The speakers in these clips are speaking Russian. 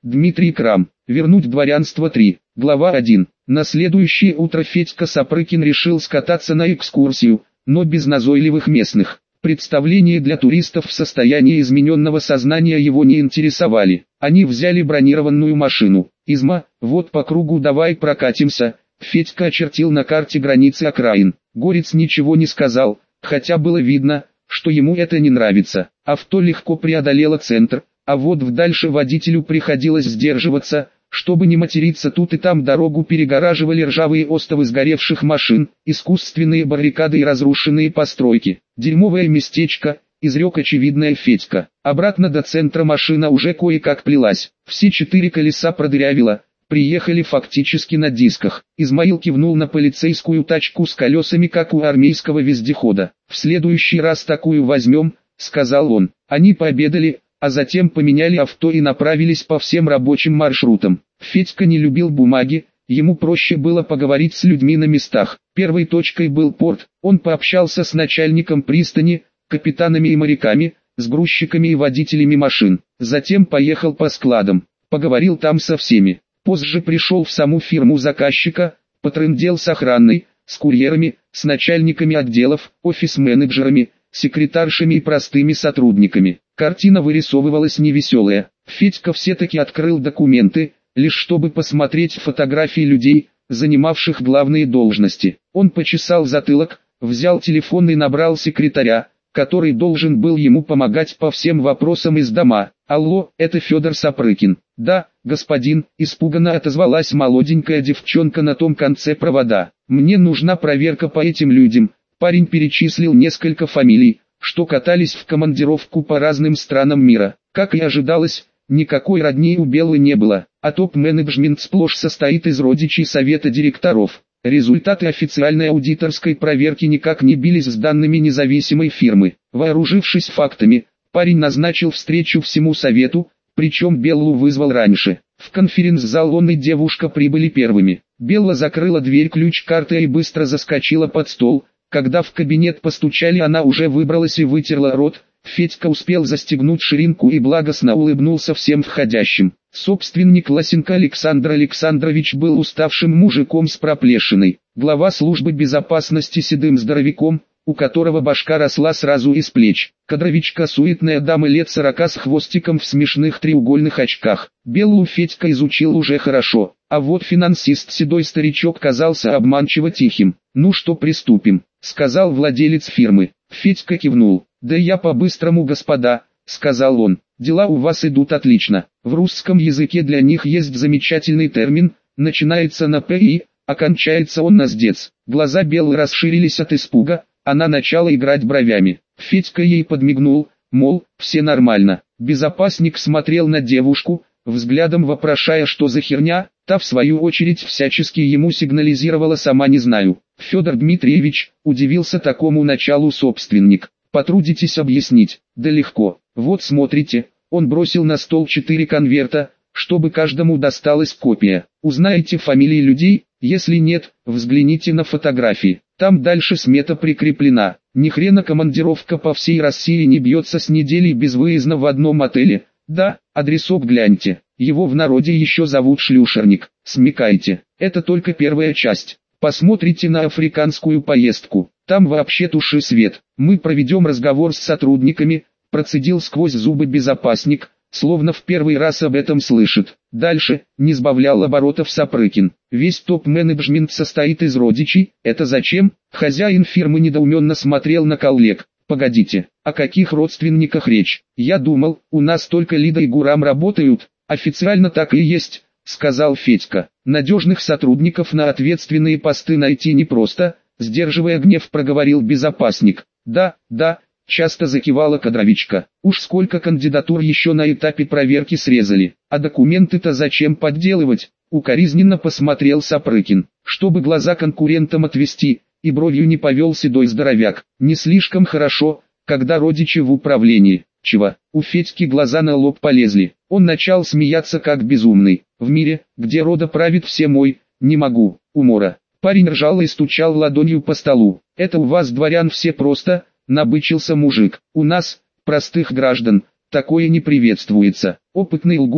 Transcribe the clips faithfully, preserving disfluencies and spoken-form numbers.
Дмитрий Крам. Вернуть дворянство три. Глава один. На следующее утро Федька Сапрыкин решил скататься на экскурсию, но без назойливых местных. Представления для туристов в состоянии измененного сознания его не интересовали. Они взяли бронированную машину. Изма, вот по кругу давай прокатимся. Федька очертил на карте границы окраин. Горец ничего не сказал, хотя было видно, что ему это не нравится. Авто легко преодолело центр, а вот дальше водителю приходилось сдерживаться, чтобы не материться. Тут и там дорогу перегораживали ржавые остовы сгоревших машин, искусственные баррикады и разрушенные постройки. Дерьмовое местечко, изрек очевидное Федька. Обратно до центра машина уже кое-как плелась. Все четыре колеса продырявило. Приехали фактически на дисках. Измаил кивнул на полицейскую тачку с колесами, как у армейского вездехода. «В следующий раз такую возьмем», — сказал он. Они пообедали, а затем поменяли авто и направились по всем рабочим маршрутам. Федька не любил бумаги, ему проще было поговорить с людьми на местах. Первой точкой был порт. Он пообщался с начальником пристани, капитанами и моряками, с грузчиками и водителями машин. Затем поехал по складам, поговорил там со всеми. Позже пришел в саму фирму заказчика, потрындел с охраной, с курьерами, с начальниками отделов, офис-менеджерами, секретаршами и простыми сотрудниками. Картина вырисовывалась невеселая. Федька все-таки открыл документы, лишь чтобы посмотреть фотографии людей, занимавших главные должности. Он почесал затылок, взял телефон и набрал секретаря, который должен был ему помогать по всем вопросам из дома. «Алло, это Федор Сапрыкин». «Да, господин», — испуганно отозвалась молоденькая девчонка на том конце провода. «Мне нужна проверка по этим людям». Парень перечислил несколько фамилий, что катались в командировку по разным странам мира. Как и ожидалось, никакой родни у Беллы не было, а топ-менеджмент сплошь состоит из родичей совета директоров. Результаты официальной аудиторской проверки никак не бились с данными независимой фирмы. Вооружившись фактами, парень назначил встречу всему совету, причем Беллу вызвал раньше. В конференц-зал он и девушка прибыли первыми. Белла закрыла дверь ключ-картой и быстро заскочила под стол. Когда в кабинет постучали, она уже выбралась и вытерла рот. Федька успел застегнуть ширинку и благостно улыбнулся всем входящим. Собственник Лосенко Александр Александрович был уставшим мужиком с проплешиной. Глава службы безопасности седым здоровяком, у которого башка росла сразу из плеч. Кадровичка суетная дама лет сорока с хвостиком в смешных треугольных очках. Беллу Федька изучил уже хорошо, а вот финансист седой старичок казался обманчиво тихим. «Ну что, приступим», — сказал владелец фирмы. Федька кивнул. «Да я по-быстрому, господа», — сказал он. «Дела у вас идут отлично. В русском языке для них есть замечательный термин, начинается на «п» и окончается он на «сдец». Глаза Беллы расширились от испуга, она начала играть бровями. Федька ей подмигнул, мол, все нормально. Безопасник смотрел на девушку, взглядом вопрошая, что за херня. Та в свою очередь всячески ему сигнализировала «сама не знаю». «Федор Дмитриевич», удивился такому началу собственник, «потрудитесь объяснить». «Да легко. Вот смотрите». Он бросил на стол четыре конверта, чтобы каждому досталась копия. «Узнаете фамилии людей? Если нет, взгляните на фотографии. Там дальше смета прикреплена. Ни хрена командировка по всей России не бьется с неделей безвыездно в одном отеле. Да, адресок гляньте. Его в народе еще зовут Шлюшерник. Смекайте, это только первая часть. Посмотрите на африканскую поездку. Там вообще туши свет. Мы проведем разговор с сотрудниками», процедил сквозь зубы безопасник, словно в первый раз об этом слышит. Дальше, не сбавлял оборотов Сапрыкин. «Весь топ-менеджмент состоит из родичей. Это зачем?» Хозяин фирмы недоуменно смотрел на коллег. «Погодите, о каких родственниках речь? Я думал, у нас только Лида и Гурам работают». «Официально так и есть», — сказал Федька. «Надежных сотрудников на ответственные посты найти непросто», — сдерживая гнев, проговорил безопасник. «Да, да», — часто закивала кадровичка. «Уж сколько кандидатур еще на этапе проверки срезали. А документы-то зачем подделывать?» — укоризненно посмотрел Сапрыкин. «Чтобы глаза конкурентам отвести», и бровью не повел седой здоровяк. «Не слишком хорошо, когда родичи в управлении». «Чего?» У Федьки глаза на лоб полезли. Он начал смеяться как безумный. «В мире, где рода правит все мой, не могу, умора». Парень ржал и стучал ладонью по столу. «Это у вас, дворян, все просто», — набычился мужик. «У нас, простых граждан, такое не приветствуется». Опытный лгун,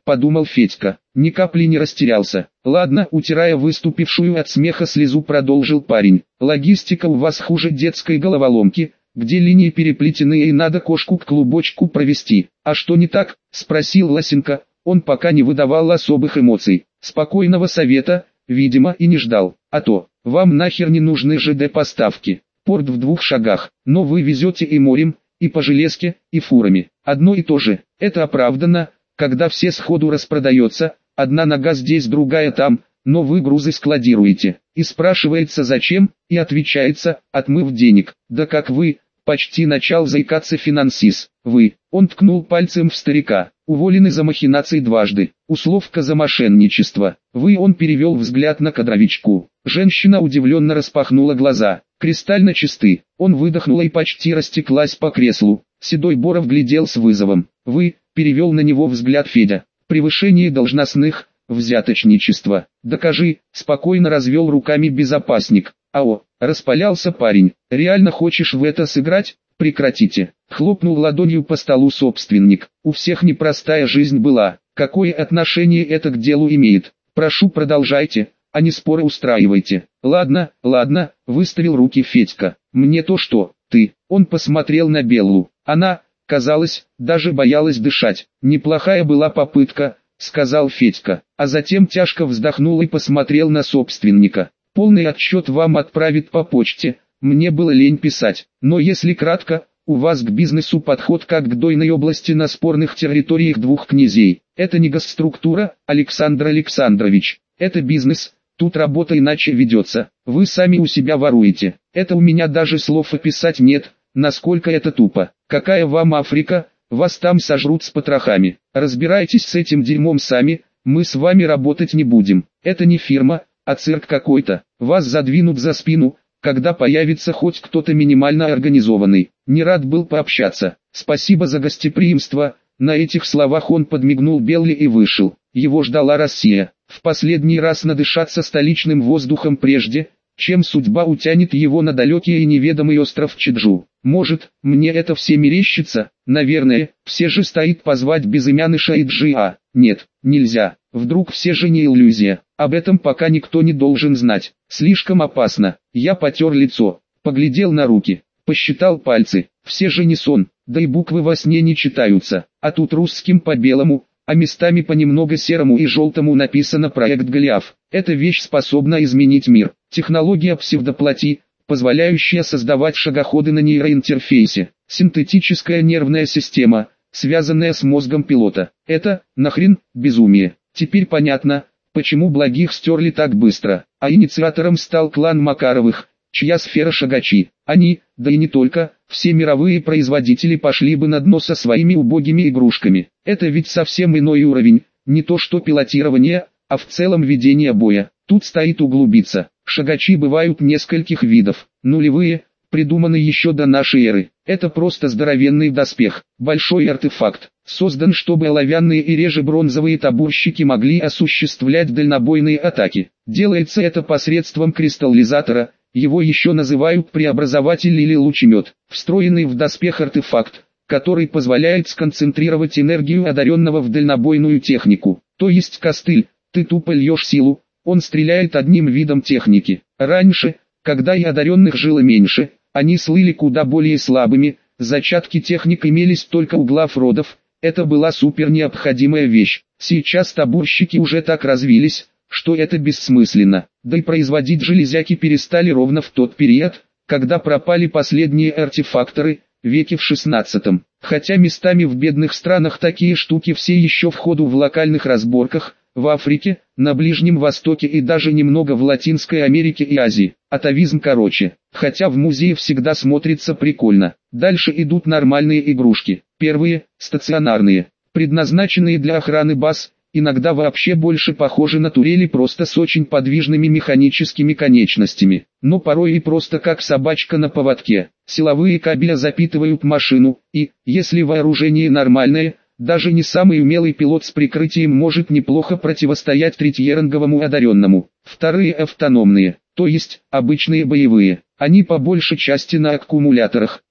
подумал Федька. Ни капли не растерялся. Ладно, утирая выступившую от смеха слезу, продолжил парень. Логистика у вас хуже детской головоломки, где линии переплетены и надо кошку к клубочку провести. А что не так? Спросил Лосенко. Он пока не выдавал особых эмоций. Спокойного совета, видимо, и не ждал. А то, вам нахер не нужны ЖД-поставки. Порт в двух шагах, но вы везете и морем, и по железке, и фурами. Одно и то же. Это оправдано, когда все сходу распродается, одна нога здесь, другая там, но вы грузы складируете. И спрашивается зачем, и отвечается, отмыв денег. Да как вы, почти начал заикаться финансист. Вы, он ткнул пальцем в старика, уволены за махинации дважды. Условка за мошенничество. Вы, он перевел взгляд на кадровичку. Женщина удивленно распахнула глаза. Кристально чисты. Он выдохнула и почти растеклась по креслу. Седой Боров глядел с вызовом. Вы, перевел на него взгляд Федя. Превышение должностных, взяточничество. Докажи, спокойно развел руками безопасник. Ао, распалялся парень. Реально хочешь в это сыграть? Прекратите. Хлопнул ладонью по столу собственник. У всех непростая жизнь была. Какое отношение это к делу имеет? Прошу, продолжайте, а не споры устраивайте. Ладно, ладно, выставил руки Федька. Мне то что, ты. Он посмотрел на Беллу. Она, казалось, даже боялась дышать. Неплохая была попытка, сказал Федька. А затем тяжко вздохнул и посмотрел на собственника. Полный отчет вам отправят по почте. Мне было лень писать. Но если кратко, у вас к бизнесу подход как к дойной области на спорных территориях двух князей. Это не госструктура, Александр Александрович. Это бизнес. Тут работа иначе ведется. Вы сами у себя воруете. Это у меня даже слов описать нет, насколько это тупо. Какая вам Африка? Вас там сожрут с потрохами. Разбирайтесь с этим дерьмом сами, мы с вами работать не будем. Это не фирма, а цирк какой-то. Вас задвинут за спину, когда появится хоть кто-то минимально организованный. Не рад был пообщаться. Спасибо за гостеприимство. На этих словах он подмигнул Белле и вышел. Его ждала Россия. В последний раз надышаться столичным воздухом прежде, чем судьба утянет его на далекий и неведомый остров Чеджу. Может, мне это все мерещится? Наверное, все же стоит позвать безымяныша и Джиа. Нет, нельзя. Вдруг все же не иллюзия. Об этом пока никто не должен знать. Слишком опасно. Я потер лицо, поглядел на руки, посчитал пальцы. Все же не сон, да и буквы во сне не читаются. А тут русским по белому, а местами по немного серому и желтому написано «Проект Голиаф». Эта вещь способна изменить мир. Технология псевдоплоти, позволяющая создавать шагоходы на нейроинтерфейсе. Синтетическая нервная система, связанная с мозгом пилота. Это, нахрен, безумие. Теперь понятно, почему благих стерли так быстро. А инициатором стал клан Макаровых, чья сфера шагачи. Они, да и не только, все мировые производители пошли бы на дно со своими убогими игрушками. Это ведь совсем иной уровень, не то что пилотирование, а в целом ведение боя. Тут стоит углубиться. Шагачи бывают нескольких видов. Нулевые, придуманы еще до нашей эры. Это просто здоровенный доспех, большой артефакт, создан, чтобы оловянные и реже бронзовые табурщики могли осуществлять дальнобойные атаки. Делается это посредством кристаллизатора, его еще называют преобразователь или лучемет. Встроенный в доспех артефакт, который позволяет сконцентрировать энергию одаренного в дальнобойную технику. То есть костыль, ты тупо льешь силу, он стреляет одним видом техники. Раньше, когда и одаренных жило меньше, они слыли куда более слабыми, зачатки техник имелись только у глав родов, это была супер необходимая вещь. Сейчас табурщики уже так развились, что это бессмысленно. Да и производить железяки перестали ровно в тот период, когда пропали последние артефакторы, веке в шестнадцатом. Хотя местами в бедных странах такие штуки все еще в ходу в локальных разборках, в Африке, на Ближнем Востоке и даже немного в Латинской Америке и Азии. Атовизм короче. Хотя в музее всегда смотрится прикольно. Дальше идут нормальные игрушки. Первые, стационарные, предназначенные для охраны баз, иногда вообще больше похожи на турели просто с очень подвижными механическими конечностями. Но порой и просто как собачка на поводке. Силовые кабеля запитывают машину, и, если вооружение нормальное, даже не самый умелый пилот с прикрытием может неплохо противостоять третьеранговому одаренному. Вторые автономные, то есть обычные боевые. Они по большей части на аккумуляторах,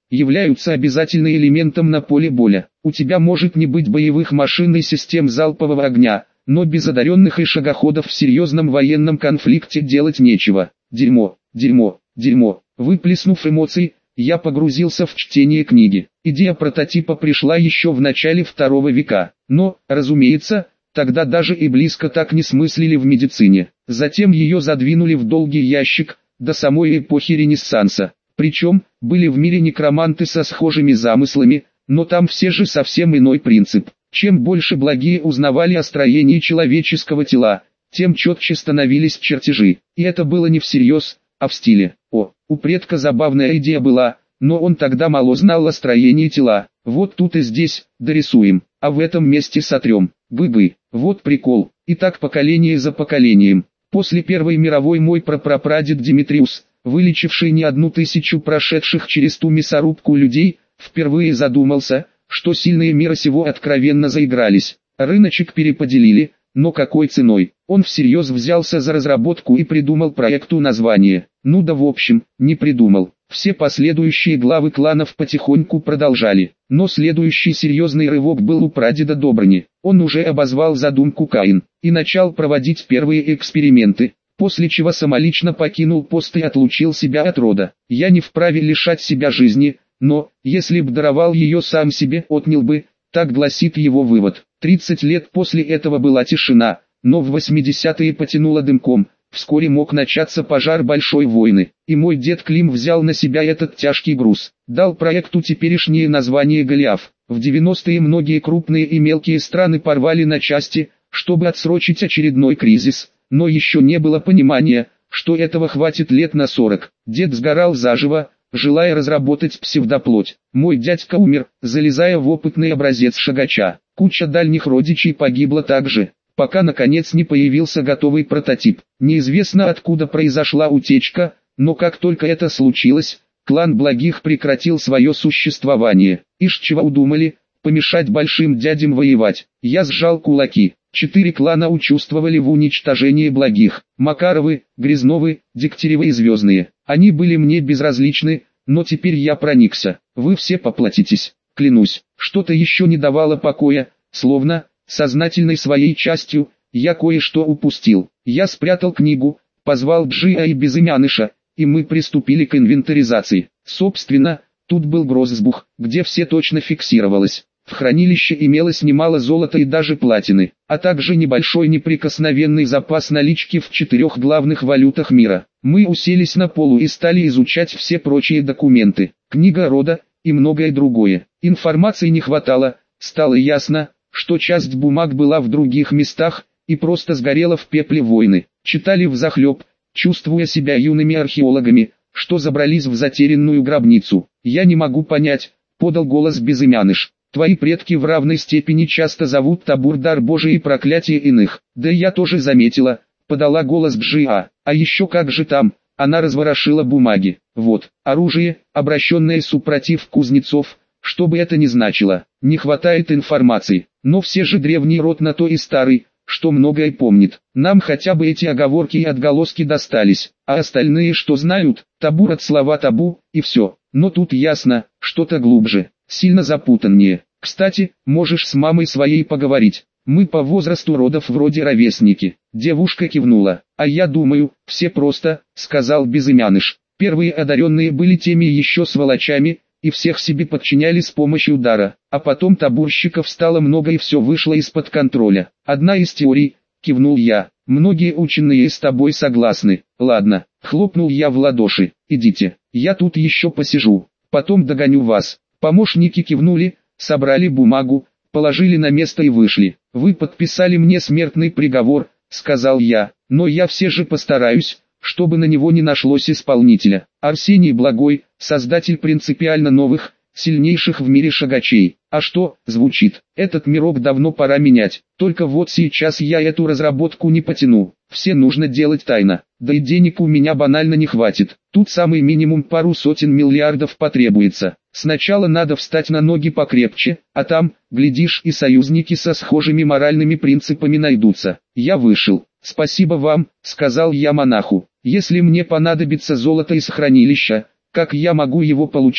являются обязательным элементом на поле боя. У тебя может не быть боевых машин и систем залпового огня, но без одаренных и шагоходов в серьезном военном конфликте делать нечего. Дерьмо, дерьмо, дерьмо. Выплеснув эмоций, я погрузился в чтение книги. Идея прототипа пришла еще в начале второго века, но, разумеется, тогда даже и близко так не смыслили в медицине. Затем ее задвинули в долгий ящик, до самой эпохи Ренессанса. Причем, были в мире некроманты со схожими замыслами, но там все же совсем иной принцип. Чем больше благие узнавали о строении человеческого тела, тем четче становились чертежи. И это было не всерьез, а в стиле. О, у предка забавная идея была, но он тогда мало знал о строении тела. Вот тут и здесь, дорисуем, а в этом месте сотрем. Бы-бы, вот прикол. И так поколение за поколением. После Первой мировой мой прапрапрадед Димитриус, вылечивший не одну тысячу прошедших через ту мясорубку людей, впервые задумался, что сильные мира сего откровенно заигрались. Рыночек переподелили, но какой ценой? Он всерьез взялся за разработку и придумал проекту название. Ну да в общем, не придумал. Все последующие главы кланов потихоньку продолжали. Но следующий серьезный рывок был у прадеда Добрыни. Он уже обозвал задумку Каин и начал проводить первые эксперименты, после чего самолично покинул пост и отлучил себя от рода. Я не вправе лишать себя жизни, но, если б даровал ее сам себе, отнял бы, так гласит его вывод. тридцать лет после этого была тишина, но в восьмидесятые потянуло дымком. Вскоре мог начаться пожар большой войны, и мой дед Клим взял на себя этот тяжкий груз. Дал проекту теперешнее название Голиаф. В девяностые многие крупные и мелкие страны порвали на части, чтобы отсрочить очередной кризис, но еще не было понимания, что этого хватит лет на сорок. Дед сгорал заживо, желая разработать псевдоплоть. Мой дядька умер, залезая в опытный образец шагача. Куча дальних родичей погибла также, пока наконец не появился готовый прототип. Неизвестно откуда произошла утечка, но как только это случилось, клан Благих прекратил свое существование. Ишь чего удумали, помешать большим дядям воевать. Я сжал кулаки. Четыре клана участвовали в уничтожении Благих. Макаровы, Грязновы, Дегтяревы и Звездные. Они были мне безразличны, но теперь я проникся. Вы все поплатитесь, клянусь. Что-то еще не давало покоя, словно, сознательной своей частью, я кое-что упустил. Я спрятал книгу, позвал Джиа и Безымяныша, и мы приступили к инвентаризации. Собственно, тут был гроссбух, где все точно фиксировалось. В хранилище имелось немало золота и даже платины, а также небольшой неприкосновенный запас налички в четырех главных валютах мира. Мы уселись на полу и стали изучать все прочие документы, книга рода и многое другое. Информации не хватало, стало ясно, что часть бумаг была в других местах и просто сгорела в пепле войны. Читали взахлеб, чувствуя себя юными археологами, что забрались в затерянную гробницу. «Я не могу понять», — подал голос Безымяныш. «Твои предки в равной степени часто зовут табур дар Божий и проклятие иных». «Да я тоже заметила», — подала голос Джиа. «А еще как же там?» Она разворошила бумаги. «Вот, оружие, обращенное супротив кузнецов, что бы это ни значило. Не хватает информации, но все же древний род на то и старый, что многое помнит. Нам хотя бы эти оговорки и отголоски достались, а остальные что знают? Табур от слова табу, и все. Но тут ясно, что-то глубже, сильно запутаннее. Кстати, можешь с мамой своей поговорить. Мы по возрасту родов вроде ровесники». Девушка кивнула. «А я думаю, все просто», — сказал Безымяныш. «Первые одаренные были теми еще сволочами, и всех себе подчиняли с помощью дара, а потом табурщиков стало много и все вышло из-под контроля. Одна из теорий», — кивнул я. «Многие ученые с тобой согласны. Ладно», — хлопнул я в ладоши. «Идите, я тут еще посижу, потом догоню вас». Помощники кивнули, собрали бумагу, положили на место и вышли. «Вы подписали мне смертный приговор», — сказал я, — «но я все же постараюсь, чтобы на него не нашлось исполнителя». Арсений Благой, создатель принципиально новых, сильнейших в мире шагачей. А что, звучит, этот мирок давно пора менять, только вот сейчас я эту разработку не потяну. Все нужно делать тайно, да и денег у меня банально не хватит. Тут самый минимум пару сотен миллиардов потребуется. Сначала надо встать на ноги покрепче, а там, глядишь, и союзники со схожими моральными принципами найдутся. Я вышел. «Спасибо вам», — сказал я монаху. «Если мне понадобится золото из хранилища, как я могу его получить?»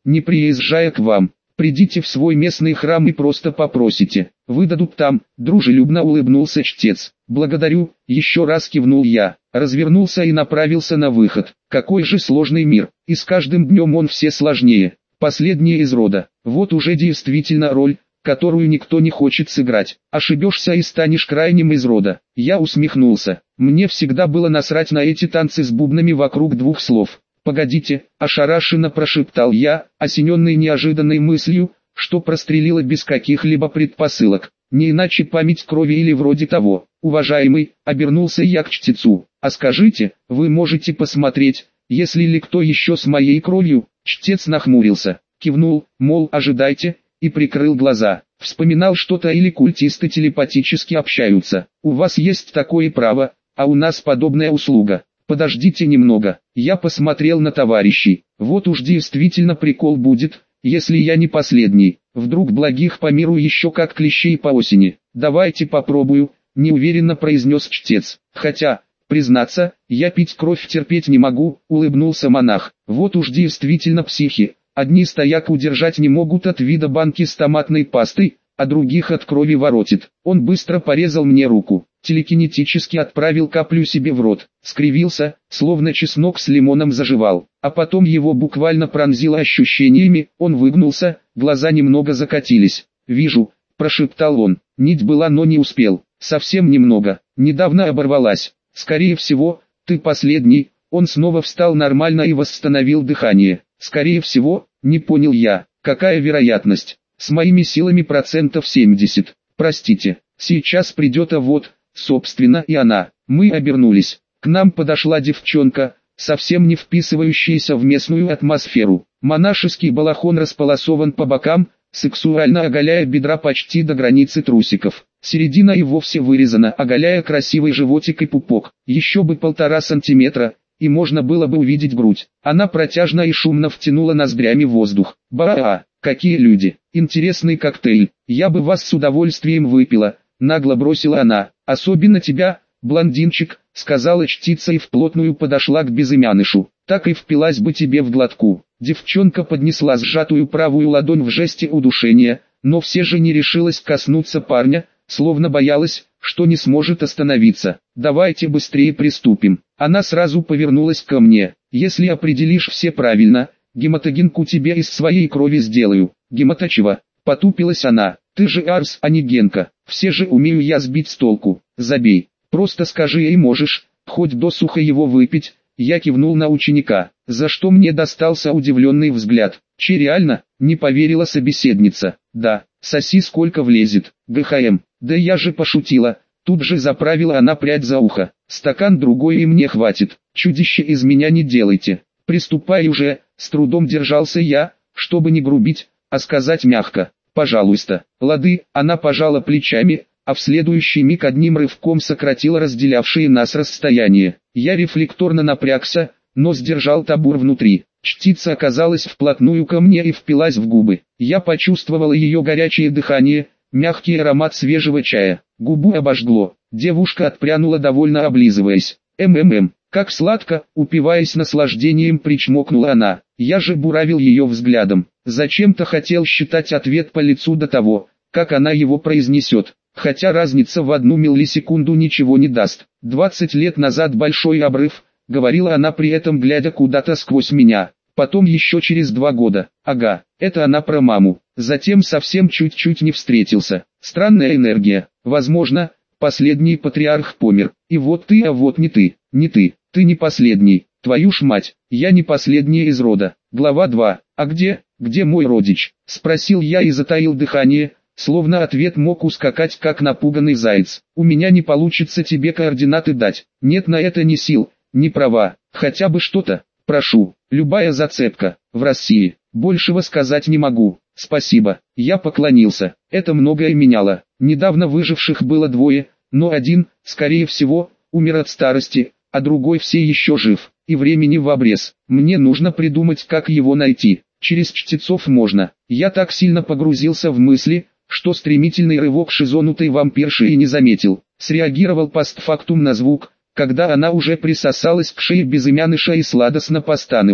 не приезжая к вам. Придите в свой местный храм и просто попросите, выдадут там», — дружелюбно улыбнулся чтец. «Благодарю», — еще раз кивнул я, развернулся и направился на выход. Какой же сложный мир, и с каждым днем он все сложнее. Последний из рода, вот уже действительно роль, которую никто не хочет сыграть. Ошибешься и станешь крайним из рода. Я усмехнулся. Мне всегда было насрать на эти танцы с бубнами вокруг двух слов. «Погодите», – ошарашенно прошептал я, осененный неожиданной мыслью, что прострелило без каких-либо предпосылок. Не иначе память крови или вроде того. «Уважаемый», – обернулся я к чтецу, – «а скажите, вы можете посмотреть, если ли кто еще с моей кровью?» Чтец нахмурился, кивнул, мол, ожидайте, и прикрыл глаза. Вспоминал что-то или культисты телепатически общаются. «У вас есть такое право, а у нас подобная услуга». «Подождите немного», я посмотрел на товарищей. Вот уж действительно прикол будет, если я не последний. Вдруг благих по миру еще как клещей по осени. «Давайте попробую», неуверенно произнес чтец. «Хотя, признаться, я пить кровь терпеть не могу», улыбнулся монах. «Вот уж действительно психи. Одни стояк удержать не могут от вида банки с томатной пастой, а других от крови воротит». Он быстро порезал мне руку, телекинетически отправил каплю себе в рот, скривился, словно чеснок с лимоном заживал, а потом его буквально пронзило ощущениями, он выгнулся, глаза немного закатились. «Вижу», – прошептал он, – «нить была, но не успел, совсем немного, недавно оборвалась, скорее всего, ты последний». Он снова встал нормально и восстановил дыхание. «Скорее всего», не понял я, какая вероятность? С моими силами процентов семьдесят. Простите, сейчас придет, а вот, собственно, и она. Мы обернулись. К нам подошла девчонка, совсем не вписывающаяся в местную атмосферу. Монашеский балахон располосован по бокам, сексуально оголяя бедра почти до границы трусиков. Середина и вовсе вырезана, оголяя красивый животик и пупок. Еще бы полтора сантиметра, и можно было бы увидеть грудь. Она протяжно и шумно втянула ноздрями воздух. «Ба-а, какие люди! Интересный коктейль! Я бы вас с удовольствием выпила!» Нагло бросила она. «Особенно тебя, блондинчик», сказала чтица и вплотную подошла к безымянышу. «Так и впилась бы тебе в глотку». Девчонка поднесла сжатую правую ладонь в жесте удушения, но все же не решилась коснуться парня, словно боялась, что не сможет остановиться. «Давайте быстрее приступим». Она сразу повернулась ко мне. «Если определишь все правильно, гематогенку тебе из своей крови сделаю». «Гематочева?» Потупилась она. «Ты же Арс, а не Генка. Все же умею я сбить с толку». «Забей. Просто скажи ей можешь, хоть досуха его выпить». Я кивнул на ученика, за что мне достался удивленный взгляд. «Че реально?» Не поверила собеседница. «Да, соси сколько влезет. ГХМ». «Да я же пошутила». Тут же заправила она прядь за ухо. «Стакан другой и мне хватит. Чудище из меня не делайте». «Приступай уже», с трудом держался я, чтобы не грубить, а сказать мягко. «Пожалуйста». «Лады», она пожала плечами, а в следующий миг одним рывком сократила разделявшие нас расстояние. Я рефлекторно напрягся, но сдержал табур внутри. Чтица оказалась вплотную ко мне и впилась в губы. Я почувствовал ее горячее дыхание, мягкий аромат свежего чая. Губу обожгло. Девушка отпрянула, довольно облизываясь. «М-м-м, как сладко», упиваясь наслаждением, причмокнула она. Я же буравил ее взглядом. Зачем-то хотел считать ответ по лицу до того, как она его произнесет. Хотя разница в одну миллисекунду ничего не даст. «Двадцать лет назад большой обрыв», говорила она при этом, глядя куда-то сквозь меня. Потом еще через два года. Ага, это она про маму. Затем совсем чуть-чуть не встретился. Странная энергия. Возможно, последний патриарх помер. И вот ты, а вот не ты. Не ты. Ты не последний. Твою ж мать. Я не последний из рода. Глава два. А где, где мой родич? Спросил я и затаил дыхание, словно ответ мог ускакать как напуганный заяц. У меня не получится тебе координаты дать. Нет на это ни сил, ни права. Хотя бы что-то. Прошу. Любая зацепка. В России. Большего сказать не могу. Спасибо. Я поклонился. Это многое меняло. Недавно выживших было двое, но один, скорее всего, умер от старости, а другой все еще жив. И времени в обрез. Мне нужно придумать, как его найти. Через чтецов можно. Я так сильно погрузился в мысли, что стремительный рывок шизонутой вампирши и не заметил. Среагировал постфактум на звук, когда она уже присосалась к шее безымяныша и сладостно постанывала.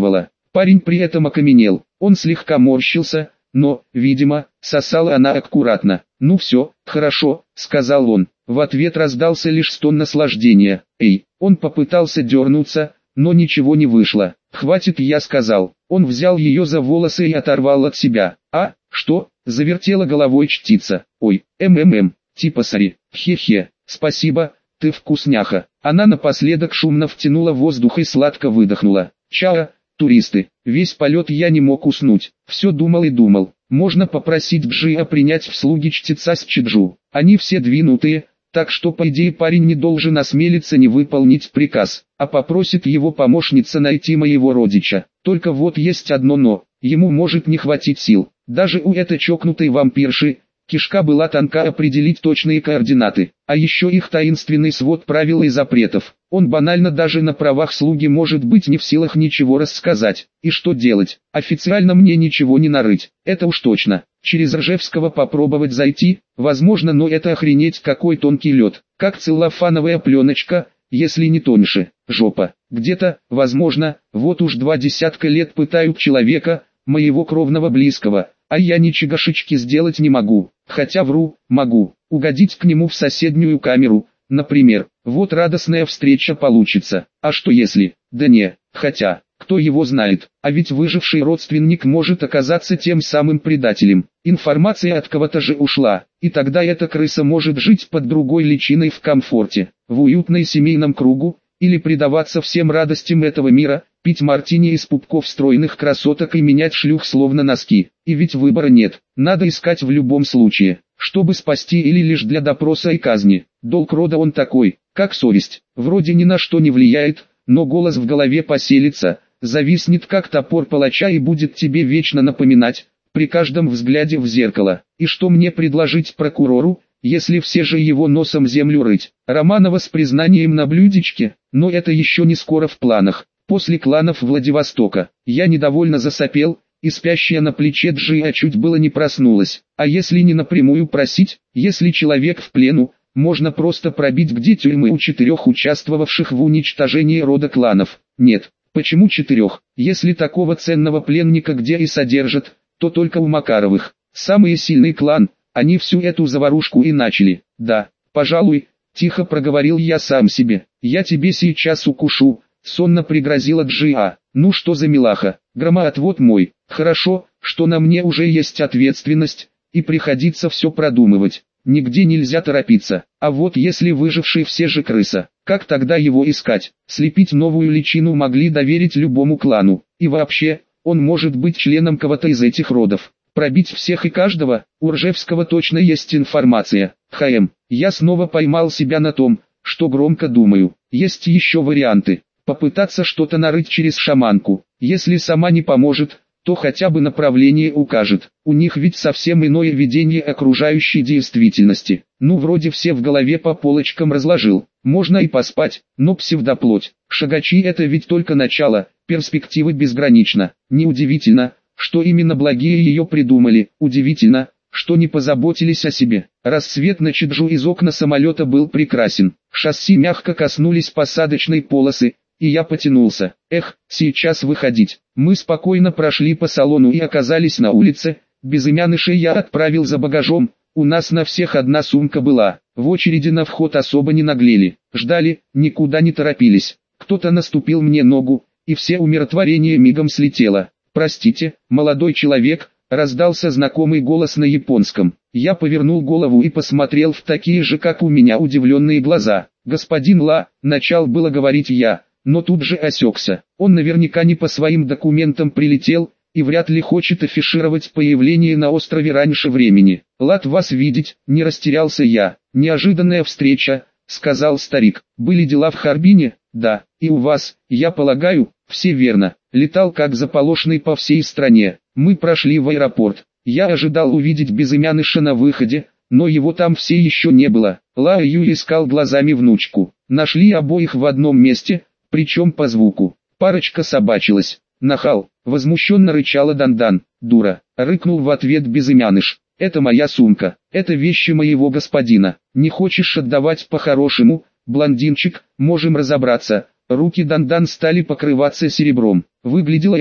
Парень при этом окаменел, он слегка морщился, но, видимо, сосала она аккуратно. «Ну все, хорошо», — сказал он. В ответ раздался лишь стон наслаждения. «Эй!» Он попытался дернуться, но ничего не вышло. «Хватит», я сказал. Он взял ее за волосы и оторвал от себя. «А, что?» — завертела головой чтица. «Ой, ммм, типа сори, хе-хе, спасибо, ты вкусняха». Она напоследок шумно втянула воздух и сладко выдохнула. «Чао, туристы». Весь полет я не мог уснуть. Все думал и думал. Можно попросить Джиа принять в слуги чтеца с Чиджу. Они все двинутые, так что по идее парень не должен осмелиться не выполнить приказ, а попросит его помощница найти моего родича. Только вот есть одно но, ему может не хватить сил. Даже у этой чокнутой вампирши кишка была тонка определить точные координаты, а еще их таинственный свод правил и запретов. Он банально даже на правах слуги может быть не в силах ничего рассказать. И что делать? Официально мне ничего не нарыть, это уж точно. Через Ржевского попробовать зайти, возможно, но это охренеть какой тонкий лед, как целлофановая пленочка, если не тоньше. Жопа. Где-то, возможно, вот уж два десятка лет пытаю человека, моего кровного близкого, а я ничегошечки сделать не могу. Хотя вру, могу. Угодить к нему в соседнюю камеру, например. Вот радостная встреча получится. А что если? Да не, хотя, кто его знает. А ведь выживший родственник может оказаться тем самым предателем. Информация от кого-то же ушла. И тогда эта крыса может жить под другой личиной в комфорте, в уютной семейном кругу, или предаваться всем радостям этого мира, пить мартини из пупков стройных красоток и менять шлюх словно носки. И ведь выбора нет, надо искать в любом случае, чтобы спасти или лишь для допроса и казни. Долг рода он такой, как совесть, вроде ни на что не влияет, но голос в голове поселится, зависнет как топор палача и будет тебе вечно напоминать, при каждом взгляде в зеркало. И что мне предложить прокурору, если все же его носом землю рыть? Романова с признанием на блюдечке, но это еще не скоро в планах. После кланов Владивостока, я недовольно засопел, и спящая на плече Джиа чуть было не проснулась. А если не напрямую просить, если человек в плену, можно просто пробить где тюрьмы у четырех участвовавших в уничтожении рода кланов. Нет, почему четырех? Если такого ценного пленника где и содержат, то только у Макаровых. Самый сильный клан, они всю эту заварушку и начали. Да, пожалуй, тихо проговорил я сам себе. Я тебе сейчас укушу, сонно пригрозила Джиа. Ну что за милаха, громоотвод мой. Хорошо, что на мне уже есть ответственность, и приходится все продумывать. Нигде нельзя торопиться. А вот если выживший все же крыса, как тогда его искать? Слепить новую личину могли доверить любому клану. И вообще, он может быть членом кого-то из этих родов. Пробить всех и каждого? У Ржевского точно есть информация. Хм, я снова поймал себя на том, что громко думаю. Есть еще варианты. Попытаться что-то нарыть через шаманку. Если сама не поможет, то хотя бы направление укажет. У них ведь совсем иное видение окружающей действительности. Ну вроде все в голове по полочкам разложил. Можно и поспать, но псевдоплоть. Шагачи это ведь только начало, перспективы безгранична. Неудивительно, что именно благие ее придумали. Удивительно, что не позаботились о себе. Рассвет на Чиджу из окна самолета был прекрасен. Шасси мягко коснулись посадочной полосы, и я потянулся. Эх, сейчас выходить. Мы спокойно прошли по салону и оказались на улице. Безымянышей я отправил за багажом. У нас на всех одна сумка была. В очереди на вход особо не наглели. Ждали, никуда не торопились. Кто-то наступил мне ногу, и все умиротворение мигом слетело. «Простите, молодой человек», — раздался знакомый голос на японском. Я повернул голову и посмотрел в такие же, как у меня, удивленные глаза. «Господин Ла», — начал было говорить я, но тут же осекся. Он наверняка не по своим документам прилетел, и вряд ли хочет афишировать появление на острове раньше времени. «Рад вас видеть», — не растерялся я. «Неожиданная встреча», — сказал старик. «Были дела в Харбине?» «Да, и у вас, я полагаю, все верно. Летал как заполошный по всей стране. Мы прошли в аэропорт. Я ожидал увидеть Безымяныша на выходе, но его там все еще не было». Ла Ю искал глазами внучку. Нашли обоих в одном месте, причем по звуку. Парочка собачилась. «Нахал!» — возмущенно рычала Дандан. «Дура!» — рыкнул в ответ Безымяныш. «Это моя сумка, это вещи моего господина. Не хочешь отдавать по-хорошему, блондинчик, можем разобраться». Руки Дандан стали покрываться серебром. Выглядело это,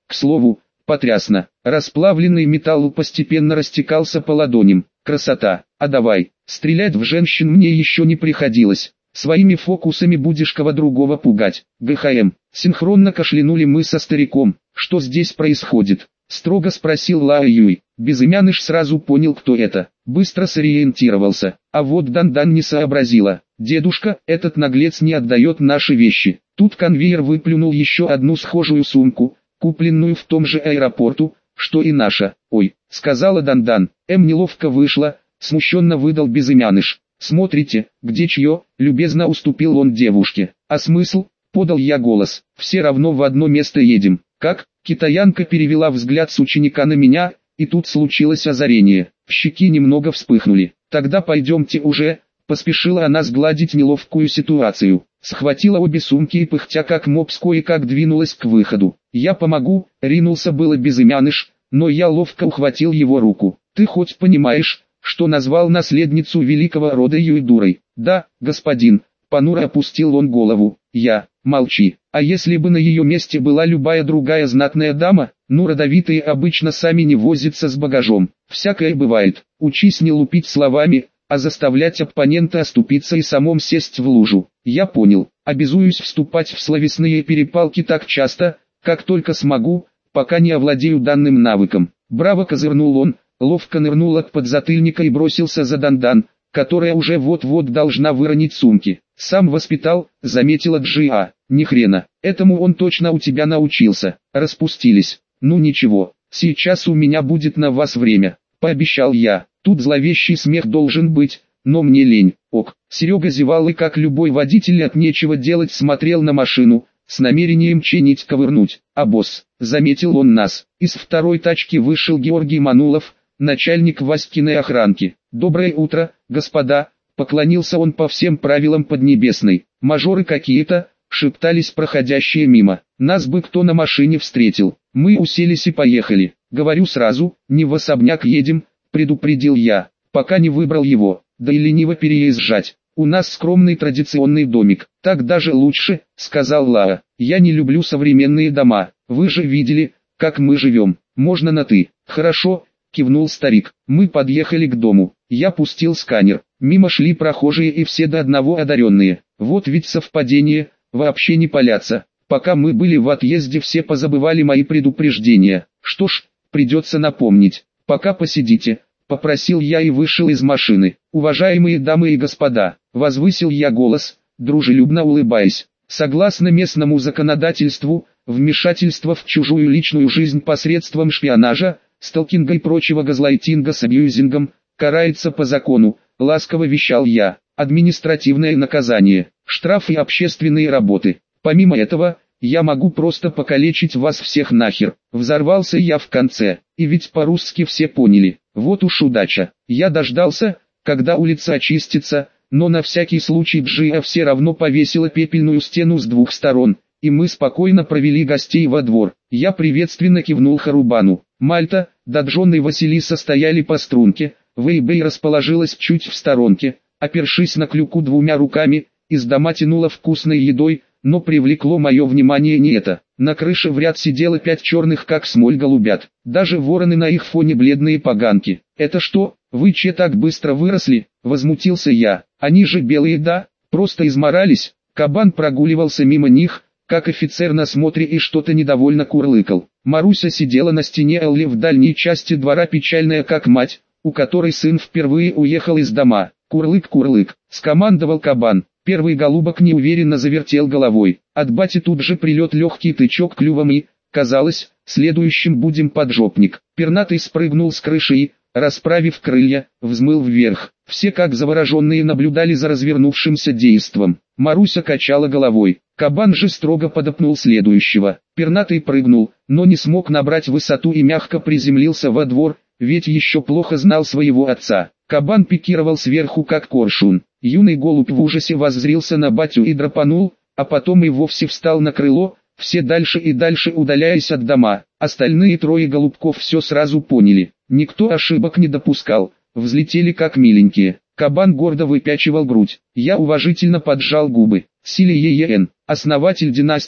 К слову, потрясно. Расплавленный металл постепенно растекался по ладоням. Красота. А давай, стрелять в женщин мне еще не приходилось. Своими фокусами будешь кого другого пугать. ГХМ. Синхронно кашлянули мы со стариком. Что здесь происходит? Строго спросил Лао Юй. Безымяныш сразу понял, кто это. Быстро сориентировался. А вот Дандан не сообразила. Дедушка, этот наглец не отдает наши вещи. Тут конвейер выплюнул еще одну схожую сумку, купленную в том же аэропорту, что и наша. Ой, сказала Дандан. М неловко вышла, смущенно выдал Безымяныш. Смотрите, где чье, любезно уступил он девушке. А смысл? Подал я голос. Все равно в одно место едем. Как? Китаянка перевела взгляд с ученика на меня, и тут случилось озарение. Щеки немного вспыхнули. Тогда пойдемте уже, поспешила она сгладить неловкую ситуацию. Схватила обе сумки и пыхтя как мопс кое-как двинулась к выходу. Я помогу, ринулся было Безымяныш, но я ловко ухватил его руку. Ты хоть понимаешь, что назвал наследницу великого рода Юйдурой? Да, господин, понуро опустил он голову. Я, молчи. А если бы на ее месте была любая другая знатная дама? Ну, родовитые обычно сами не возятся с багажом. Всякое бывает. Учись не лупить словами, а заставлять оппонента оступиться и самом сесть в лужу. Я понял. Обязуюсь вступать в словесные перепалки так часто, как только смогу, пока не овладею данным навыком. Браво, козырнул он, ловко нырнул от подзатыльника и бросился за Дандан, которая уже вот-вот должна выронить сумки. Сам воспитал, заметила Джиа. Ни хрена, этому он точно у тебя научился. Распустились. Ну ничего, сейчас у меня будет на вас время, пообещал я. Тут зловещий смех должен быть, но мне лень. Ок. Серега зевал и как любой водитель от нечего делать смотрел на машину, с намерением чинить ковырнуть. А босс, заметил он нас. Из второй тачки вышел Георгий Манулов, начальник Васькиной охранки. Доброе утро, господа, поклонился он по всем правилам Поднебесной. Мажоры какие-то, шептались проходящие мимо. Нас бы кто на машине встретил. Мы уселись и поехали. Говорю сразу, не в особняк едем, предупредил я, пока не выбрал его, да и лениво переезжать. У нас скромный традиционный домик. Так даже лучше, сказал Лао. Я не люблю современные дома. Вы же видели, как мы живем. Можно на «ты». Хорошо, кивнул старик. Мы подъехали к дому. Я пустил сканер. Мимо шли прохожие и все до одного одаренные. Вот ведь совпадение, вообще не паляться. Пока мы были в отъезде, все позабывали мои предупреждения. Что ж, придется напомнить. Пока посидите, попросил я и вышел из машины. Уважаемые дамы и господа, возвысил я голос, дружелюбно улыбаясь. Согласно местному законодательству, вмешательство в чужую личную жизнь посредством шпионажа, сталкинга и прочего газлайтинга с абьюзингом, карается по закону, ласково вещал я. Административное наказание, штраф и общественные работы. Помимо этого, я могу просто покалечить вас всех нахер. Взорвался я в конце, и ведь по-русски все поняли. Вот уж удача. Я дождался, когда улица очистится, но на всякий случай Джиа все равно повесила пепельную стену с двух сторон, и мы спокойно провели гостей во двор. Я приветственно кивнул Харубану. Мальта, Даджон и Василиса стояли по струнке, Вэйбэй расположилась чуть в сторонке, опершись на клюку двумя руками, из дома тянуло вкусной едой, но привлекло мое внимание не это. На крыше в ряд сидело пять черных как смоль голубят, даже вороны на их фоне бледные поганки. «Это что, вы че так быстро выросли?» — возмутился я. «Они же белые, да? Просто изморались». Кабан прогуливался мимо них, как офицер на смотре, и что-то недовольно курлыкал. Маруся сидела на стене Элли в дальней части двора, печальная как мать, у которой сын впервые уехал из дома. «Курлык-курлык», — скомандовал кабан. Первый голубок неуверенно завертел головой. От бати тут же прилет легкий тычок клювом и, казалось, следующим будем поджопник. Пернатый спрыгнул с крыши и, расправив крылья, взмыл вверх. Все как завороженные наблюдали за развернувшимся действом. Маруся качала головой. Кабан же строго подопнул следующего. Пернатый прыгнул, но не смог набрать высоту и мягко приземлился во двор, ведь еще плохо знал своего отца. Кабан пикировал сверху как коршун. Юный голубь в ужасе воззрился на батю и драпанул, а потом и вовсе встал на крыло, все дальше и дальше удаляясь от дома. Остальные трое голубков все сразу поняли. Никто ошибок не допускал, взлетели как миленькие. Кабан гордо выпячивал грудь. Я уважительно поджал губы. Сили Е Е Н, основатель династии,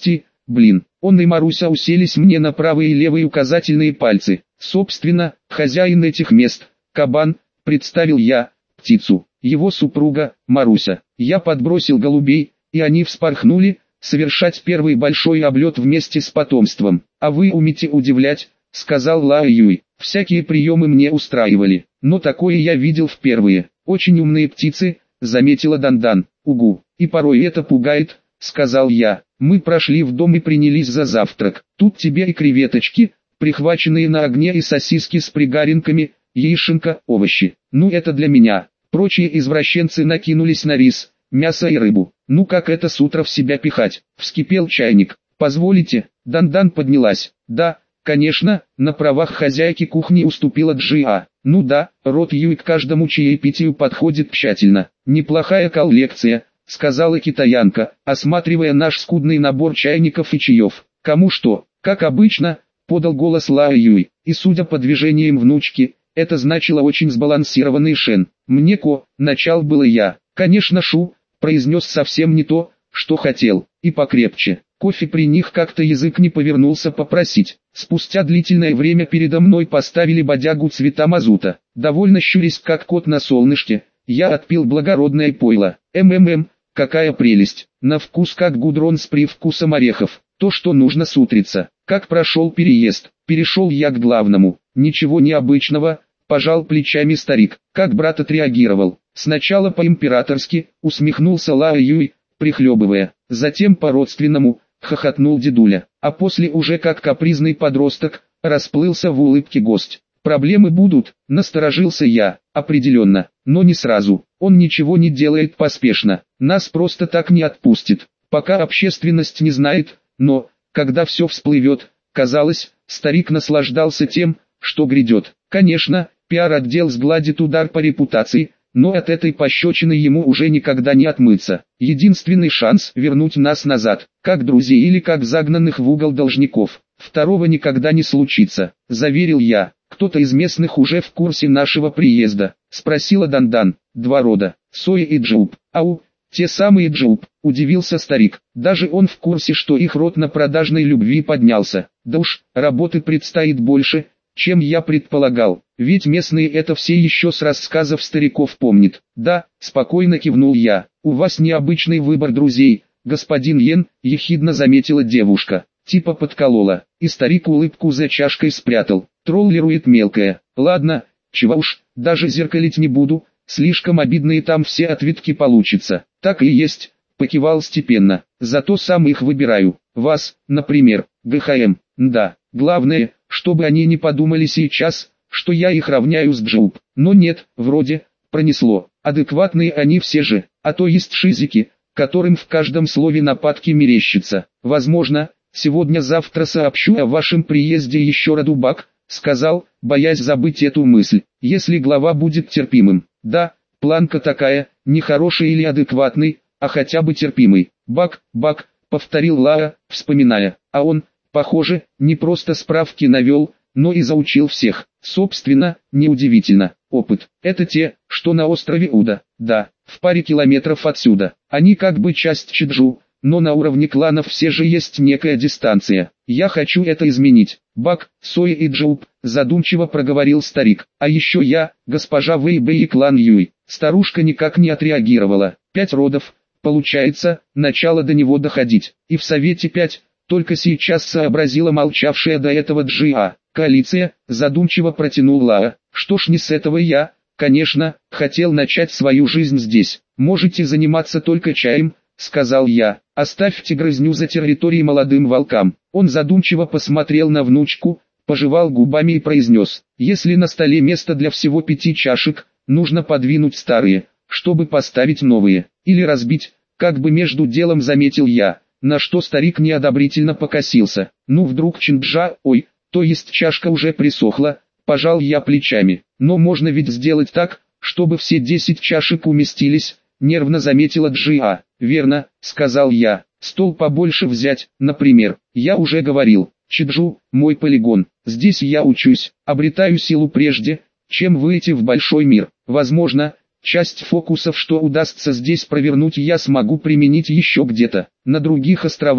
блин, он и Маруся уселись мне на правые и левые указательные пальцы. Собственно, хозяин этих мест, кабан, представил я, птицу, его супруга, Маруся. Я подбросил голубей, и они вспорхнули, совершать первый большой облет вместе с потомством. А вы умеете удивлять, сказал Лао Юй. Всякие приемы мне устраивали, но такое я видел впервые. Очень умные птицы, заметила Дандан. Угу, и порой это пугает, сказал я. Мы прошли в дом и принялись за завтрак. Тут тебе и креветочки, прихваченные на огне, и сосиски с пригаринками, яишенка, овощи. Ну это для меня. Прочие извращенцы накинулись на рис, мясо и рыбу. Ну как это с утра в себя пихать? Вскипел чайник. Позволите? Дандан поднялась. Да, конечно, на правах хозяйки кухни уступила Джиа. Ну да, род Юй к каждому чаепитию подходит тщательно. Неплохая коллекция, сказала китаянка, осматривая наш скудный набор чайников и чаев. Кому что, как обычно, подал голос Лао Юй, и судя по движениям внучки, это значило очень сбалансированный шен. Мне ко, начал было я. Конечно шу, произнес совсем не то, что хотел, и покрепче. Кофе при них как-то язык не повернулся попросить. Спустя длительное время передо мной поставили бодягу цвета мазута. Довольно щурясь как кот на солнышке, я отпил благородное пойло. МММ, какая прелесть. На вкус как гудрон с привкусом орехов. То, что нужно с утрица. Как прошел переезд. Перешел я к главному. Ничего необычного, пожал плечами старик. Как брат отреагировал. Сначала по-императорски, усмехнулся Лао Юй, прихлебывая. Затем по-родственному, хохотнул дедуля. А после уже как капризный подросток, расплылся в улыбке гость. Проблемы будут, насторожился я, определенно, но не сразу. Он ничего не делает поспешно, нас просто так не отпустит, пока общественность не знает, но, когда все всплывет, казалось, старик наслаждался тем, что грядет. Конечно, пиар-отдел сгладит удар по репутации, но от этой пощечины ему уже никогда не отмыться. Единственный шанс вернуть нас назад, как друзей или как загнанных в угол должников. Второго никогда не случится, заверил я. Кто-то из местных уже в курсе нашего приезда, спросила Дандан. Два рода, Сои и Джоуп. Ау, те самые Джоуп, удивился старик. Даже он в курсе, что их род на продажной любви поднялся. Да уж, работы предстоит больше, чем я предполагал, ведь местные это все еще с рассказов стариков помнят. Да, спокойно кивнул я. У вас необычный выбор друзей, господин Йен, ехидно заметила девушка. Типа подколола, и старик улыбку за чашкой спрятал. Троллирует мелкая. Ладно, чего уж, даже зеркалить не буду, слишком обидные там все ответки получится. Так и есть, покивал степенно. Зато сам их выбираю. Вас, например, ГХМ. Да, главное, чтобы они не подумали сейчас, что я их равняю с Джоуп. Но нет, вроде, пронесло. Адекватные они все же, а то есть шизики, которым в каждом слове нападки мерещится. Возможно, сегодня-завтра сообщу о вашем приезде еще Радубак, сказал, боясь забыть эту мысль. Если глава будет терпимым. Да, планка такая, не хороший или адекватный, а хотя бы терпимый. Бак, бак, повторил Лао, вспоминая. А он, похоже, не просто справки навел, но и заучил всех. Собственно, неудивительно. Опыт. Это те, что на острове Уда. Да, в паре километров отсюда. Они как бы часть Чеджу, но на уровне кланов все же есть некая дистанция. Я хочу это изменить. Бак, Сои и Джоуп, задумчиво проговорил старик. А еще я, госпожа Вэйбэй и клан Юй. Старушка никак не отреагировала. Пять родов, получается, начало до него доходить. И в совете пять. Только сейчас сообразила молчавшая до этого Джиа. Коалиция, задумчиво протянул Лао. Что ж, не с этого я, конечно, хотел начать свою жизнь здесь. Можете заниматься только чаем, сказал я. Оставьте грызню за территорией молодым волкам. Он задумчиво посмотрел на внучку, пожевал губами и произнес. Если на столе место для всего пяти чашек, нужно подвинуть старые, чтобы поставить новые. Или разбить, как бы между делом заметил я. На что старик неодобрительно покосился. Ну вдруг Чинджа, ой, то есть чашка уже присохла, пожал я плечами. Но можно ведь сделать так, чтобы все десять чашек уместились, нервно заметила Джиа. Верно, сказал я. Стол побольше взять, например. Я уже говорил, Чеджу, мой полигон. Здесь я учусь, обретаю силу прежде, чем выйти в большой мир. Возможно, часть фокусов, что удастся здесь провернуть, я смогу применить еще где-то. На других островах,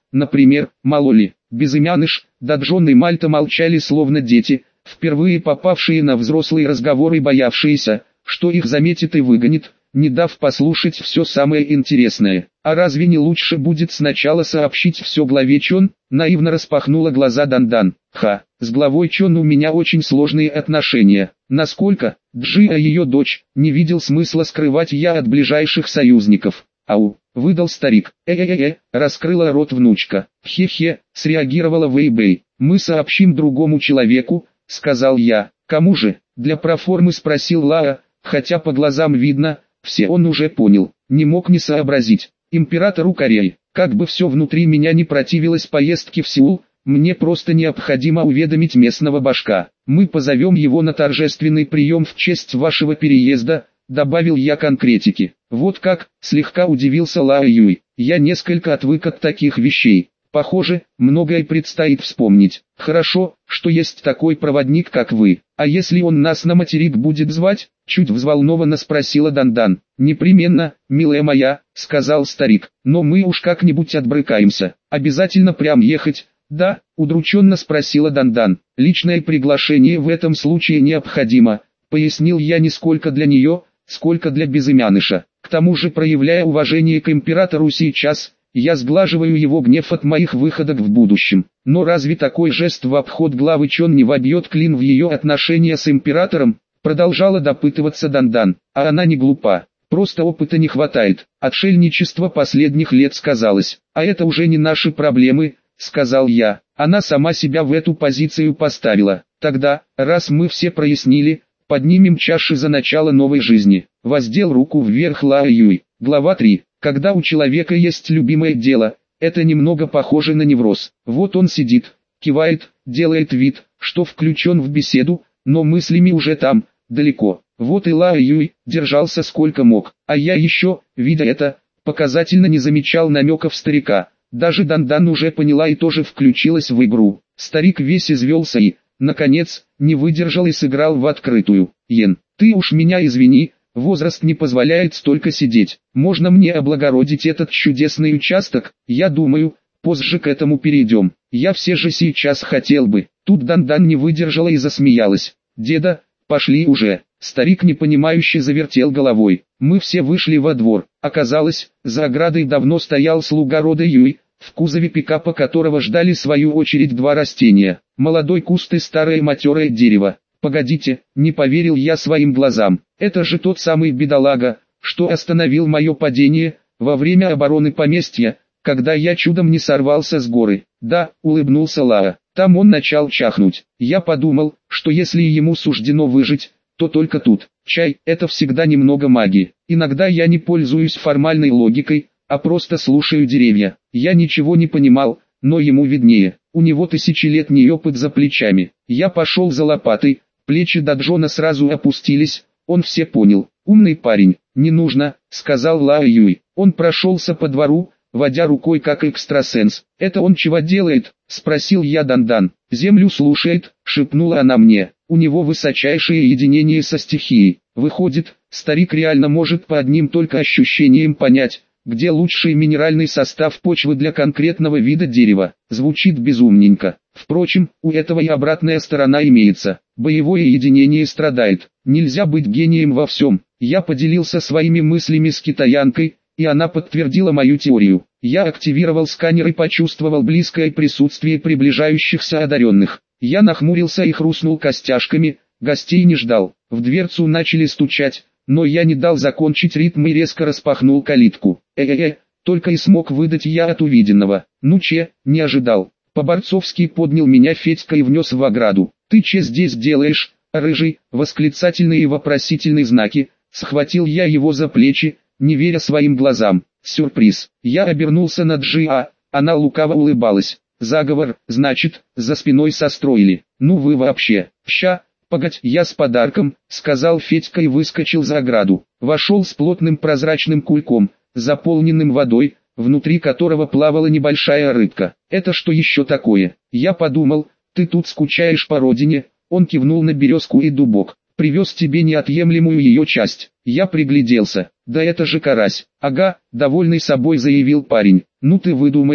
например, Малоли, Безымяныш, да Джон и Мальта молчали словно дети, впервые попавшие на взрослый разговор и боявшиеся, что их заметит и выгонит, не дав послушать все самое интересное. А разве не лучше будет сначала сообщить все главе Чон? Наивно распахнула глаза Дандан. Ха, с главой Чон у меня очень сложные отношения. Насколько, Джи, а ее дочь, не видел смысла скрывать я от ближайших союзников. Ау, выдал старик. Э-э-э, раскрыла рот внучка. Хе-хе, среагировала Вэйбэй. Мы сообщим другому человеку, сказал я. Кому же? Для проформы спросил Лаа, хотя по глазам видно, все он уже понял, не мог не сообразить. Императору Кореи, как бы все внутри меня не противилось поездке в Сеул, мне просто необходимо уведомить местного башка. Мы позовем его на торжественный прием в честь вашего переезда, добавил я конкретики. Вот как, слегка удивился Лаа Юй, я несколько отвык от таких вещей. Похоже, многое предстоит вспомнить. Хорошо, что есть такой проводник, как вы. А если он нас на материк будет звать? Чуть взволнованно спросила Дандан. Непременно, милая моя, сказал старик. Но мы уж как-нибудь отбрыкаемся. Обязательно прям ехать? Да, удрученно спросила Дандан. Личное приглашение в этом случае необходимо, пояснил я не сколько для нее, сколько для Безымяныша. К тому же, проявляя уважение к императору сейчас, я сглаживаю его гнев от моих выходок в будущем. Но разве такой жест в обход главы Чон не вобьет клин в ее отношения с императором? Продолжала допытываться Дандан. А она не глупа. Просто опыта не хватает. Отшельничество последних лет сказалось. А это уже не наши проблемы, сказал я. Она сама себя в эту позицию поставила. Тогда, раз мы все прояснили, поднимем чаши за начало новой жизни. Воздел руку вверх Лаа Юй. Глава три. Когда у человека есть любимое дело, это немного похоже на невроз. Вот он сидит, кивает, делает вид, что включен в беседу, но мыслями уже там, далеко. Вот и Лаа Юй держался сколько мог, а я еще, видя это, показательно не замечал намеков старика. Даже Дандан уже поняла и тоже включилась в игру. Старик весь извелся и, наконец, не выдержал и сыграл в открытую. Йен, ты уж меня извини. Возраст не позволяет столько сидеть. Можно мне облагородить этот чудесный участок? Я думаю, позже к этому перейдем. Я все же сейчас хотел бы. Тут Дандан не выдержала и засмеялась. Деда, пошли уже. Старик непонимающе завертел головой. Мы все вышли во двор. Оказалось, за оградой давно стоял слуга рода Юй, в кузове пикапа которого ждали свою очередь два растения. Молодой куст и старое матерое дерево. Погодите, не поверил я своим глазам. Это же тот самый бедолага, что остановил мое падение во время обороны поместья, когда я чудом не сорвался с горы. Да, улыбнулся Лаа. Там он начал чахнуть. Я подумал, что если ему суждено выжить, то только тут. Чай – это всегда немного магии. Иногда я не пользуюсь формальной логикой, а просто слушаю деревья. Я ничего не понимал, но ему виднее. У него тысячелетний опыт за плечами. Я пошел за лопатой. Плечи Даджона сразу опустились, он все понял. «Умный парень, не нужно», — сказал Лаа Юй. Он прошелся по двору, водя рукой как экстрасенс. «Это он чего делает?» — спросил я Дандан. «Землю слушает», — шепнула она мне. «У него высочайшее единение со стихией. Выходит, старик реально может по одним только ощущениям понять, где лучший минеральный состав почвы для конкретного вида дерева». Звучит безумненько. Впрочем, у этого и обратная сторона имеется. Боевое единение страдает. Нельзя быть гением во всем. Я поделился своими мыслями с китаянкой, и она подтвердила мою теорию. Я активировал сканер и почувствовал близкое присутствие приближающихся одаренных. Я нахмурился и хрустнул костяшками, гостей не ждал. В дверцу начали стучать, но я не дал закончить ритм и резко распахнул калитку. Э-э-э, только и смог выдать я от увиденного. Ну че, не ожидал. По-борцовски поднял меня Федька и внес в ограду. «Ты че здесь делаешь, рыжий?» Восклицательные и вопросительные знаки. Схватил я его за плечи, не веря своим глазам. Сюрприз. Я обернулся на Джиа, она лукаво улыбалась. «Заговор, значит, за спиной состроили. Ну вы вообще. Ща, погодь, я с подарком», — сказал Федька и выскочил за ограду. Вошел с плотным прозрачным кульком, заполненным водой, внутри которого плавала небольшая рыбка. «Это что еще такое?» Я подумал, «Ты тут скучаешь по родине», он кивнул на березку и дубок. «Привез тебе неотъемлемую ее часть». Я пригляделся. «Да это же карась». «Ага», довольный собой заявил парень. «Ну ты выдумаешь»,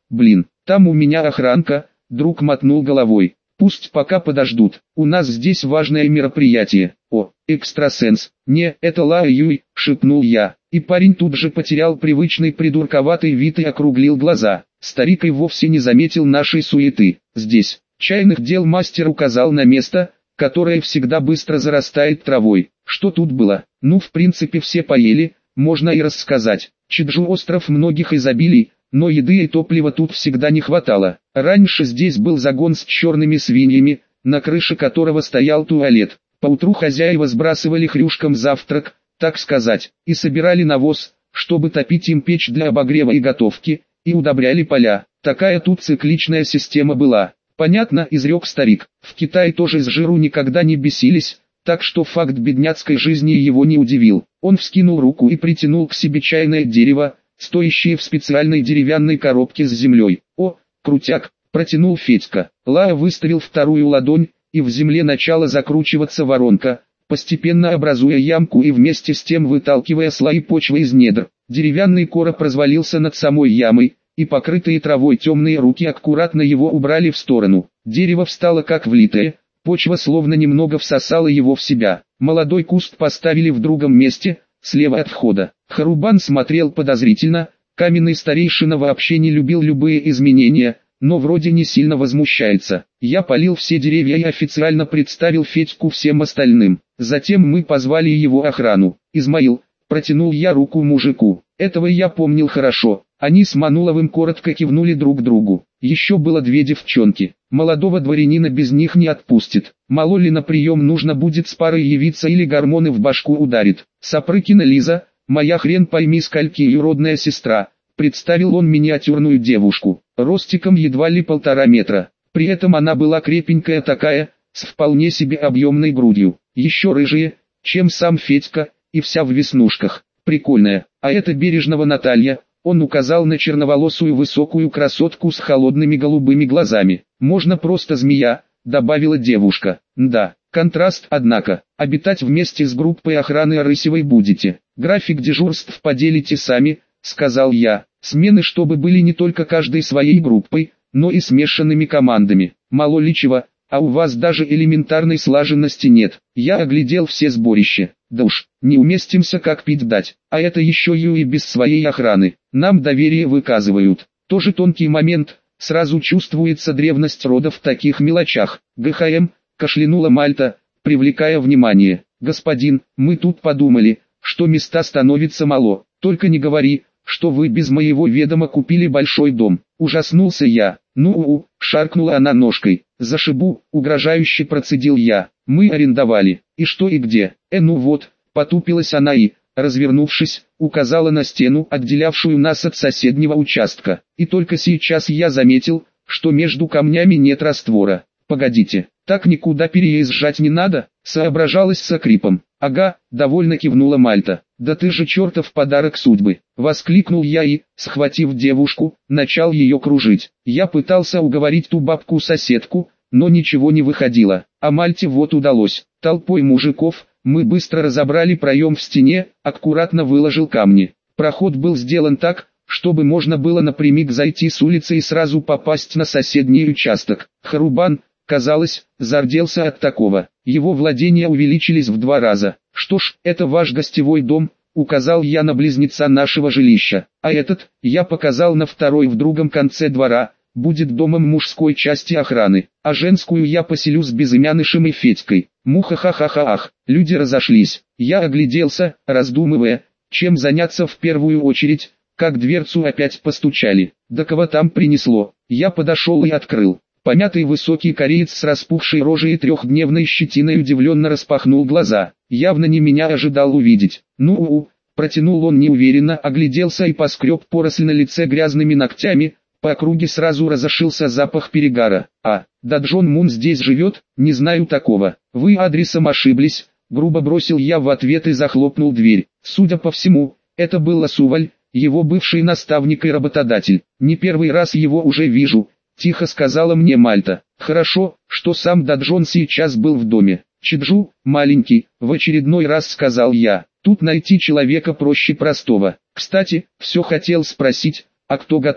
блин, там у меня охранка, друг мотнул головой. Пусть пока подождут, у нас здесь важное мероприятие. О, экстрасенс, не, это Ла Юй, шепнул я. И парень тут же потерял привычный придурковатый вид и округлил глаза. Старик и вовсе не заметил нашей суеты. Здесь, чайных дел мастер указал на место, которое всегда быстро зарастает травой. Что тут было? Ну, в принципе, все поели, можно и рассказать. Чеджу остров многих изобилий, но еды и топлива тут всегда не хватало. Раньше здесь был загон с черными свиньями, на крыше которого стоял туалет. Поутру хозяева сбрасывали хрюшкам завтрак, так сказать, и собирали навоз, чтобы топить им печь для обогрева и готовки, и удобряли поля. Такая тут цикличная система была. Понятно, изрек старик, в Китае тоже с жиру никогда не бесились, так что факт бедняцкой жизни его не удивил. Он вскинул руку и притянул к себе чайное дерево, стоящее в специальной деревянной коробке с землей. «О, крутяк!» – протянул Федька. Лая выставил вторую ладонь, и в земле начала закручиваться воронка, постепенно образуя ямку и вместе с тем выталкивая слои почвы из недр. Деревянный короб развалился над самой ямой, и покрытые травой темные руки аккуратно его убрали в сторону. Дерево встало как влитое, почва словно немного всосала его в себя. Молодой куст поставили в другом месте, слева от входа. Харубан смотрел подозрительно, каменный старейшина вообще не любил любые изменения, но вроде не сильно возмущается. Я полил все деревья и официально представил Федьку всем остальным. Затем мы позвали его охрану. «Измаил», протянул я руку мужику. Этого я помнил хорошо. Они с Мануловым коротко кивнули друг другу. Еще было две девчонки. Молодого дворянина без них не отпустит. Мало ли на прием нужно будет с парой явиться или гормоны в башку ударит. Сапрыкина Лиза, моя хрен пойми скольки юродная сестра. Представил он миниатюрную девушку, ростиком едва ли полтора метра. При этом она была крепенькая такая, с вполне себе объемной грудью. Еще рыжая, чем сам Федька, и вся в веснушках. Прикольная. А это Бережного Наталья. Он указал на черноволосую высокую красотку с холодными голубыми глазами. «Можно просто змея», — добавила девушка. «Да, контраст, однако. Обитать вместе с группой охраны Арысевой будете. График дежурств поделите сами», — сказал я. «Смены чтобы были не только каждой своей группой, но и смешанными командами. Мало ли чего, а у вас даже элементарной слаженности нет». Я оглядел все сборища. Да уж, не уместимся как пить дать, а это еще и без своей охраны. Нам доверие выказывают. Тоже тонкий момент, сразу чувствуется древность рода в таких мелочах. ГХМ, кашлянула Мальта, привлекая внимание. «Господин, мы тут подумали, что места становится мало. Только не говори, что вы без моего ведома купили большой дом». Ужаснулся я. «Ну-у-у», шаркнула она ножкой. «Зашибу», угрожающе процедил я. «Мы арендовали. И что и где?» «Э ну вот», потупилась она и, развернувшись, указала на стену, отделявшую нас от соседнего участка. И только сейчас я заметил, что между камнями нет раствора. «Погодите, так никуда переезжать не надо?» соображалась с окрипом. «Ага», довольно кивнула Мальта. «Да ты же чертов подарок судьбы!» Воскликнул я и, схватив девушку, начал ее кружить. Я пытался уговорить ту бабку-соседку, но ничего не выходило. А Мальте вот удалось. Толпой мужиков, мы быстро разобрали проем в стене, аккуратно выложил камни. Проход был сделан так, чтобы можно было напрямик зайти с улицы и сразу попасть на соседний участок. Харубан, казалось, зарделся от такого. Его владения увеличились в два раза. «Что ж, это ваш гостевой дом», указал я на близнеца нашего жилища. «А этот, я показал на второй в другом конце двора, будет домом мужской части охраны, а женскую я поселю с безымянышем и Федькой». Муха-ха-ха-ха-ах, люди разошлись. Я огляделся, раздумывая, чем заняться в первую очередь, как дверцу опять постучали. Да кого там принесло? Я подошел и открыл. Помятый высокий кореец с распухшей рожей и трехдневной щетиной удивленно распахнул глаза. Явно не меня ожидал увидеть. «Ну-у-у», протянул он неуверенно, огляделся и поскреб поросль на лице грязными ногтями. По округе сразу разошился запах перегара. «А, да Джон Мун здесь живет? Не знаю такого. Вы адресом ошиблись», грубо бросил я в ответ и захлопнул дверь. Судя по всему, это был Ласуваль, его бывший наставник и работодатель. «Не первый раз его уже вижу», тихо сказала мне Мальта. «Хорошо, что сам Даджон сейчас был в доме. Чеджу, маленький», в очередной раз сказал я. «Тут найти человека проще простого. Кстати, все хотел спросить, а кто готовил?»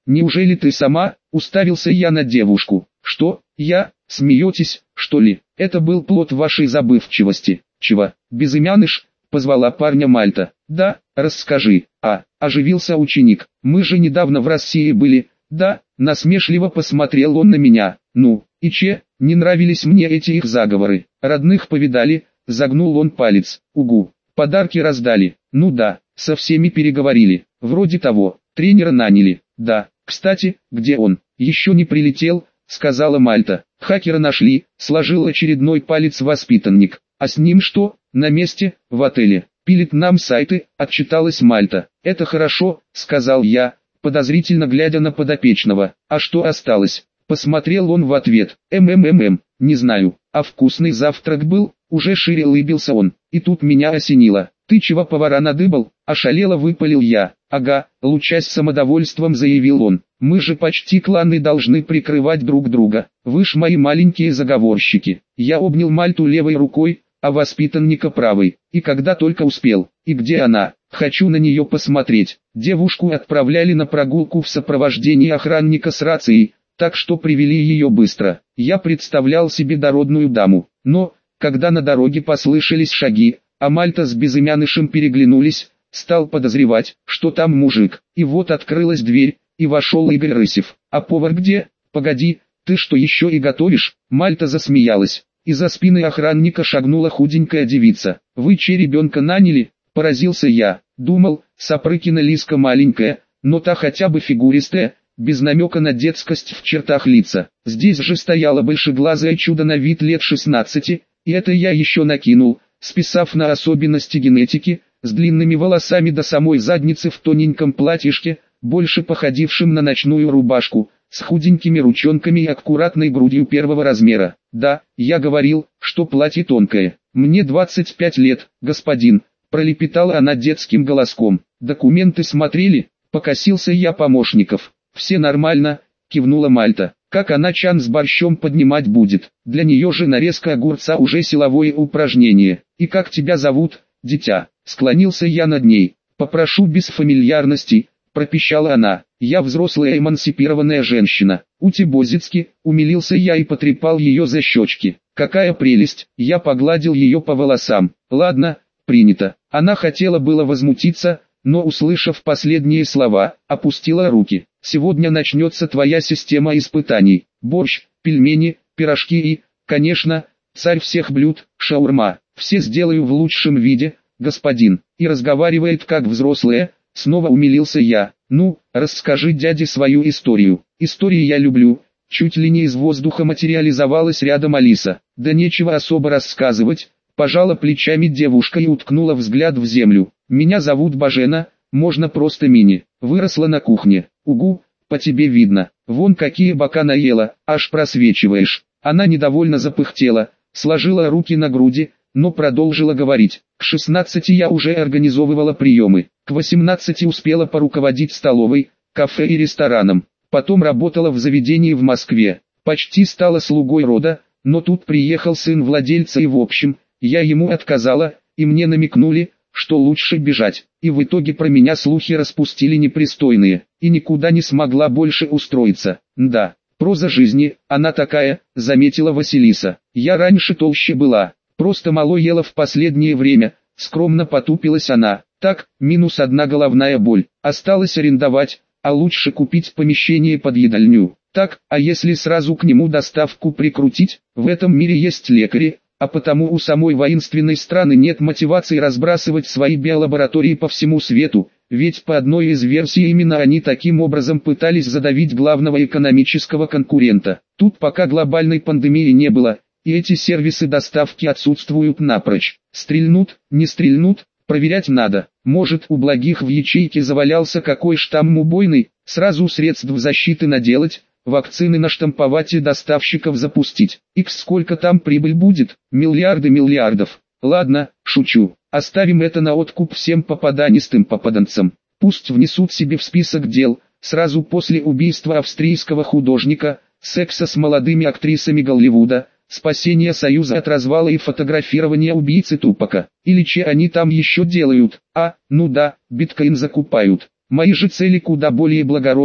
неужели ты сама?» — уставился я на девушку. «Что, я? Смеетесь, что ли? Это был плод вашей забывчивости». «Чего, безымяныш?» — позвала парня Мальта. «Да, расскажи». «А, оживился ученик, мы же недавно в России были». «Да», — насмешливо посмотрел он на меня. «Ну, и че, не нравились мне эти их заговоры? Родных повидали?» — загнул он палец. «Угу, подарки раздали». «Ну да, со всеми переговорили. Вроде того, тренера наняли». «Да, кстати, где он?» «Еще не прилетел», — сказала Мальта. «Хакера нашли», — сложил очередной палец воспитанник. «А с ним что?» «На месте, в отеле. Пилит нам сайты», — отчиталась Мальта. «Это хорошо», — сказал я, подозрительно глядя на подопечного. «А что осталось?» Посмотрел он в ответ. «МММ, не знаю, а вкусный завтрак был?» Уже шире улыбился он. И тут меня осенило. «Ты чего повара надыбал?» Ошалело выпалил я. «Ага», лучась самодовольством заявил он. «Мы же почти кланы должны прикрывать друг друга. Вы ж мои маленькие заговорщики». Я обнял Мальту левой рукой, а воспитанника правой. И когда только успел. «И где она? Хочу на нее посмотреть». Девушку отправляли на прогулку в сопровождении охранника с рацией, так что привели ее быстро. Я представлял себе дородную даму. Но, когда на дороге послышались шаги, а Мальта с безымянышем переглянулись, стал подозревать, что там мужик. И вот открылась дверь, и вошел Игорь Рысев. «А повар где? Погоди, ты что еще и готовишь?» Мальта засмеялась. Из-за спины охранника шагнула худенькая девица. «Вы че ребенка наняли?» – поразился я. Думал, Сапрыкина Лиска маленькая, но та хотя бы фигуристая, без намека на детскость в чертах лица. Здесь же стояло большеглазое чудо на вид лет шестнадцати, и это я еще накинул, списав на особенности генетики, с длинными волосами до самой задницы в тоненьком платьишке, больше походившем на ночную рубашку, с худенькими ручонками и аккуратной грудью первого размера. «Да, я говорил, что платье тонкое. Мне двадцать пять лет, господин», — пролепетала она детским голоском. «Документы смотрели?» — покосился я помощников. «Все нормально», — кивнула Мальта. «Как она чан с борщом поднимать будет? Для нее же нарезка огурца уже силовое упражнение. И как тебя зовут, дитя?» Склонился я над ней. «Попрошу без фамильярностей», — пропищала она. «Я взрослая эмансипированная женщина». «Утебозицки», — умилился я и потрепал ее за щечки. «Какая прелесть!» Я погладил ее по волосам. «Ладно, принято». Она хотела было возмутиться, но, услышав последние слова, опустила руки. «Сегодня начнется твоя система испытаний. Борщ, пельмени, пирожки и, конечно, царь всех блюд, шаурма. Все сделаю в лучшем виде, господин». И разговаривает как взрослая, снова умилился я. «Ну, расскажи дяде свою историю». «Истории я люблю». Чуть ли не из воздуха материализовалась рядом Алиса. «Да нечего особо рассказывать», пожала плечами девушка и уткнула взгляд в землю. «Меня зовут Бажена, можно просто Мини. Выросла на кухне». «Угу, по тебе видно. Вон какие бока наела, аж просвечиваешь». Она недовольно запыхтела, сложила руки на груди, но продолжила говорить. «К шестнадцати я уже организовывала приемы. К восемнадцати успела поруководить столовой, кафе и рестораном. Потом работала в заведении в Москве. Почти стала слугой рода, но тут приехал сын владельца и в общем, я ему отказала, и мне намекнули, что лучше бежать. И в итоге про меня слухи распустили непристойные, и никуда не смогла больше устроиться. Да, проза жизни, она такая», заметила Василиса. «Я раньше толще была, просто мало ела в последнее время», скромно потупилась она. «Так, минус одна головная боль, осталось арендовать, а лучше купить помещение под едальню. Так, а если сразу к нему доставку прикрутить? В этом мире есть лекари, а потому у самой воинственной страны нет мотивации разбрасывать свои биолаборатории по всему свету, ведь по одной из версий именно они таким образом пытались задавить главного экономического конкурента. Тут пока глобальной пандемии не было, и эти сервисы доставки отсутствуют напрочь. Стрельнут, не стрельнут, проверять надо. Может, у благих в ячейке завалялся какой штамм убойный, сразу средств защиты наделать, вакцины наштамповать и доставщиков запустить. Икс сколько там прибыль будет? Миллиарды миллиардов. Ладно, шучу. Оставим это на откуп всем попаданистым попаданцам. Пусть внесут себе в список дел, сразу после убийства австрийского художника, секса с молодыми актрисами Голливуда, спасение Союза от развала и фотографирование убийцы Тупака. Или че они там еще делают? А, ну да, биткоин закупают. Мои же цели куда более благородны.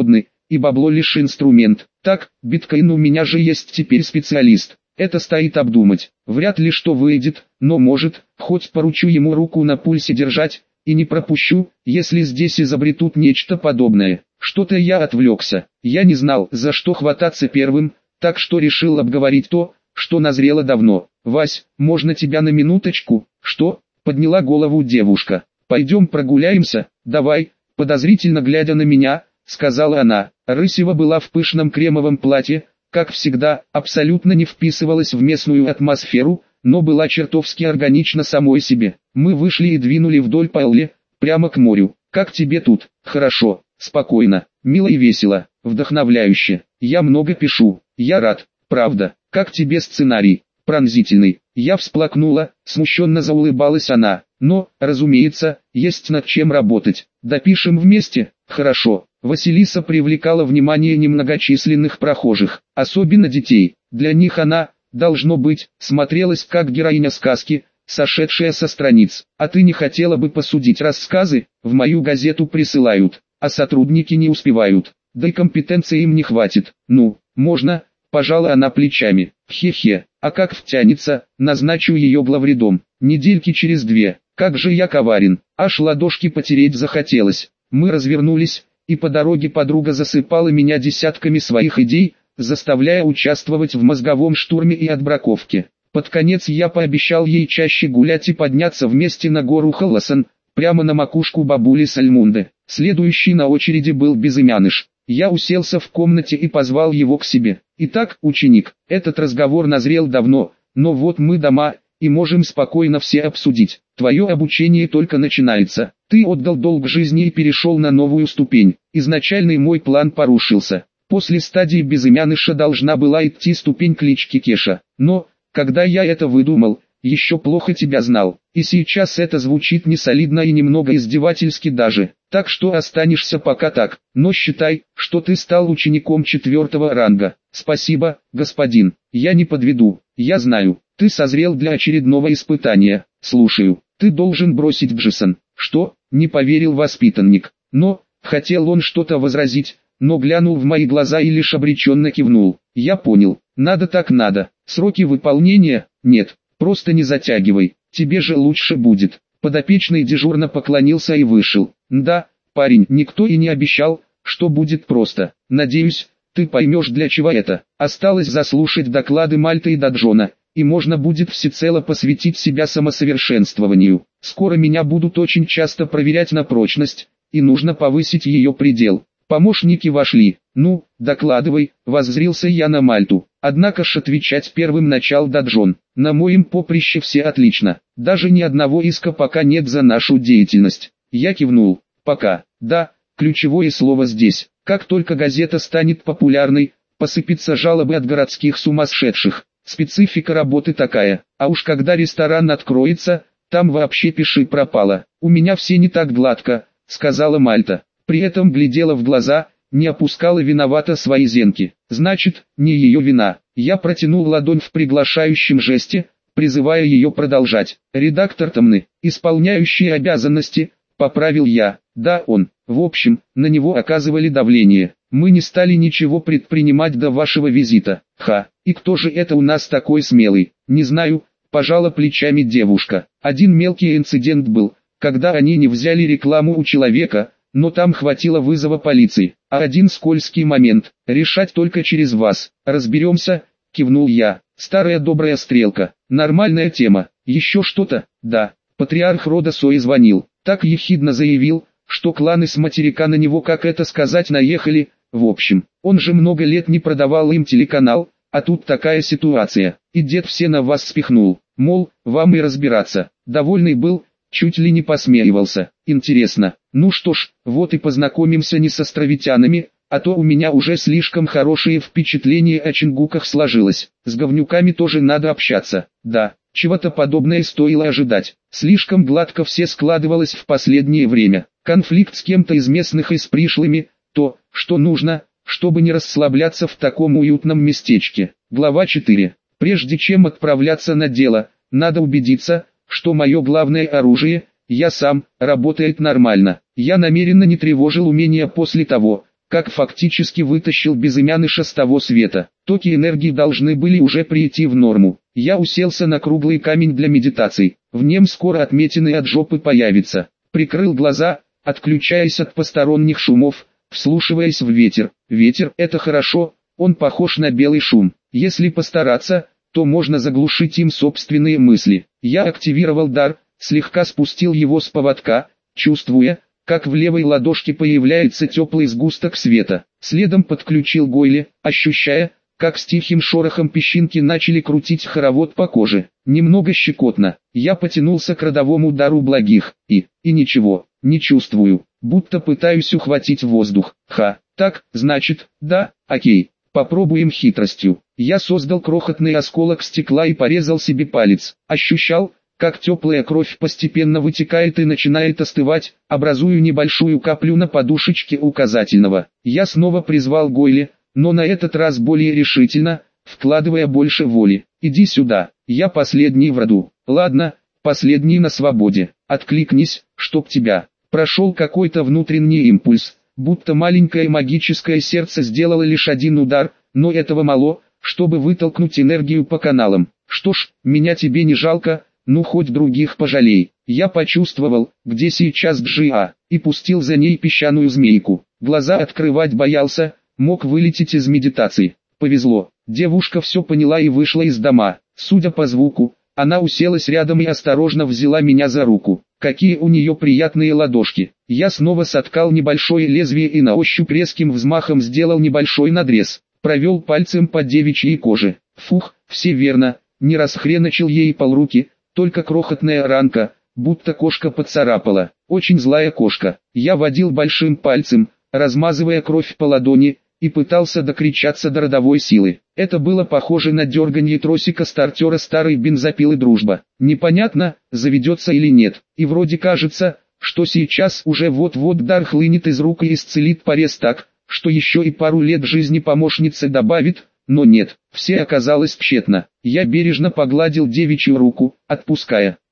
и бабло лишь инструмент. Так, биткоин у меня же есть теперь специалист. Это стоит обдумать. Вряд ли что выйдет, но может, хоть поручу ему руку на пульсе держать, и не пропущу, если здесь изобретут нечто подобное. Что-то я отвлекся. Я не знал, за что хвататься первым, так что решил обговорить то, что назрело давно. «Вась, можно тебя на минуточку?» «Что?» — подняла голову девушка. «Пойдем прогуляемся, давай», подозрительно глядя на меня, сказала она. Рысева была в пышном кремовом платье, как всегда, абсолютно не вписывалась в местную атмосферу, но была чертовски органична самой себе. Мы вышли и двинули вдоль по Элле, прямо к морю. «Как тебе тут?» «Хорошо, спокойно, мило и весело, вдохновляюще. Я много пишу, я рад, правда. Как тебе сценарий?» «Пронзительный». Я всплакнула, смущенно заулыбалась она. «Но, разумеется, есть над чем работать. Допишем вместе?» «Хорошо». Василиса привлекала внимание немногочисленных прохожих, особенно детей. Для них она, должно быть, смотрелась как героиня сказки, сошедшая со страниц. «А ты не хотела бы посудить рассказы? В мою газету присылают, а сотрудники не успевают. Да и компетенции им не хватит. Ну, можно?» Пожала она плечами. «Хе-хе, а как втянется, назначу ее главредом. Недельки через две. Как же я коварен, аж ладошки потереть захотелось». Мы развернулись, и по дороге подруга засыпала меня десятками своих идей, заставляя участвовать в мозговом штурме и отбраковке. Под конец я пообещал ей чаще гулять и подняться вместе на гору Халасан, прямо на макушку бабули Сальмунды. Следующий на очереди был Безымяныш. Я уселся в комнате и позвал его к себе. «Итак, ученик, этот разговор назрел давно, но вот мы дома, и можем спокойно все обсудить. Твое обучение только начинается. Ты отдал долг жизни и перешел на новую ступень. Изначальный мой план порушился. После стадии Безымяныша должна была идти ступень клички Кеша. Но, когда я это выдумал, еще плохо тебя знал. И сейчас это звучит несолидно и немного издевательски даже. Так что останешься пока так. Но считай, что ты стал учеником четвертого ранга. Спасибо, господин. Я не подведу. Я знаю, ты созрел для очередного испытания. Слушаю. Ты должен бросить Джисон. Что? Не поверил воспитанник. Но, хотел он что-то возразить, но глянул в мои глаза и лишь обреченно кивнул. Я понял. Надо так надо. Сроки выполнения? Нет. Просто не затягивай, тебе же лучше будет. Подопечный дежурно поклонился и вышел. Да, парень, никто и не обещал, что будет просто. Надеюсь, ты поймешь, для чего это. Осталось заслушать доклады Мальты и Даджона, и можно будет всецело посвятить себя самосовершенствованию. Скоро меня будут очень часто проверять на прочность, и нужно повысить ее предел. Помощники вошли. «Ну, докладывай», — воззрился я на Мальту. Однако ж отвечать первым начал Даджон. «На моем поприще все отлично. Даже ни одного иска пока нет за нашу деятельность». Я кивнул. «Пока». Да, ключевое слово здесь. Как только газета станет популярной, посыпятся жалобы от городских сумасшедших. Специфика работы такая. А уж когда ресторан откроется, там вообще пиши пропало. «У меня все не так гладко», — сказала Мальта. При этом глядела в глаза, не опускала виновато свои зенки. Значит, не ее вина. Я протянул ладонь в приглашающем жесте, призывая ее продолжать. «Редактор Томны, исполняющий обязанности», — поправил я. «Да, он». В общем, на него оказывали давление. Мы не стали ничего предпринимать до вашего визита. Ха, и кто же это у нас такой смелый? Не знаю, пожала плечами девушка. Один мелкий инцидент был, когда они не взяли рекламу у человека, но там хватило вызова полиции. А один скользкий момент, решать только через вас. Разберемся, кивнул я. Старая добрая стрелка, нормальная тема. Еще что-то? Да, патриарх рода Сои звонил. Так ехидно заявил, что кланы с материка на него, как это сказать, наехали. В общем, он же много лет не продавал им телеканал, а тут такая ситуация. И дед все на вас спихнул, мол, вам и разбираться. Довольный был, чуть ли не посмеивался. Интересно. Ну что ж, вот и познакомимся не с островитянами, а то у меня уже слишком хорошее впечатление о чингуках сложилось. С говнюками тоже надо общаться. Да, чего-то подобное стоило ожидать. Слишком гладко все складывалось в последнее время. Конфликт с кем-то из местных и с пришлыми, то, что нужно, чтобы не расслабляться в таком уютном местечке. Глава четыре. Прежде чем отправляться на дело, надо убедиться, что мое главное оружие, я сам, работает нормально. Я намеренно не тревожил умения после того, как фактически вытащил безымяныша с того света. Токи энергии должны были уже прийти в норму. Я уселся на круглый камень для медитаций. В нем скоро отметины от жопы появятся. Прикрыл глаза, отключаясь от посторонних шумов, вслушиваясь в ветер. Ветер — это хорошо, он похож на белый шум. Если постараться, то можно заглушить им собственные мысли. Я активировал дар, слегка спустил его с поводка, чувствуя, как в левой ладошке появляется теплый сгусток света. Следом подключил Гойли, ощущая, как с тихим шорохом песчинки начали крутить хоровод по коже. Немного щекотно. Я потянулся к родовому дару благих, и, и ничего, не чувствую, будто пытаюсь ухватить воздух. Ха, так, значит, да, окей, попробуем хитростью. Я создал крохотный осколок стекла и порезал себе палец. Ощущал, как теплая кровь постепенно вытекает и начинает остывать, образуя небольшую каплю на подушечке указательного. Я снова призвал Гойли, но на этот раз более решительно, вкладывая больше воли. «Иди сюда, я последний в роду». «Ладно, последний на свободе. Откликнись, чтоб тебя». Прошел какой-то внутренний импульс, будто маленькое магическое сердце сделало лишь один удар, но этого мало, чтобы вытолкнуть энергию по каналам. «Что ж, меня тебе не жалко, ну хоть других пожалей». Я почувствовал, где сейчас Джиа, и пустил за ней песчаную змейку. Глаза открывать боялся, мог вылететь из медитации. Повезло, девушка все поняла и вышла из дома. Судя по звуку, она уселась рядом и осторожно взяла меня за руку. Какие у нее приятные ладошки. Я снова соткал небольшое лезвие и на ощупь резким взмахом сделал небольшой надрез. Провел пальцем по девичьей коже. Фух, все верно, не расхреначил ей полруки, только крохотная ранка, будто кошка поцарапала. Очень злая кошка. Я водил большим пальцем, размазывая кровь по ладони, и пытался докричаться до родовой силы. Это было похоже на дерганье тросика стартера старой бензопилы «Дружба». Непонятно, заведется или нет, и вроде кажется, что сейчас уже вот-вот дар хлынет из рук и исцелит порез так, что еще и пару лет жизни помощнице добавит, но нет, все оказалось тщетно. Я бережно погладил девичью руку, отпуская.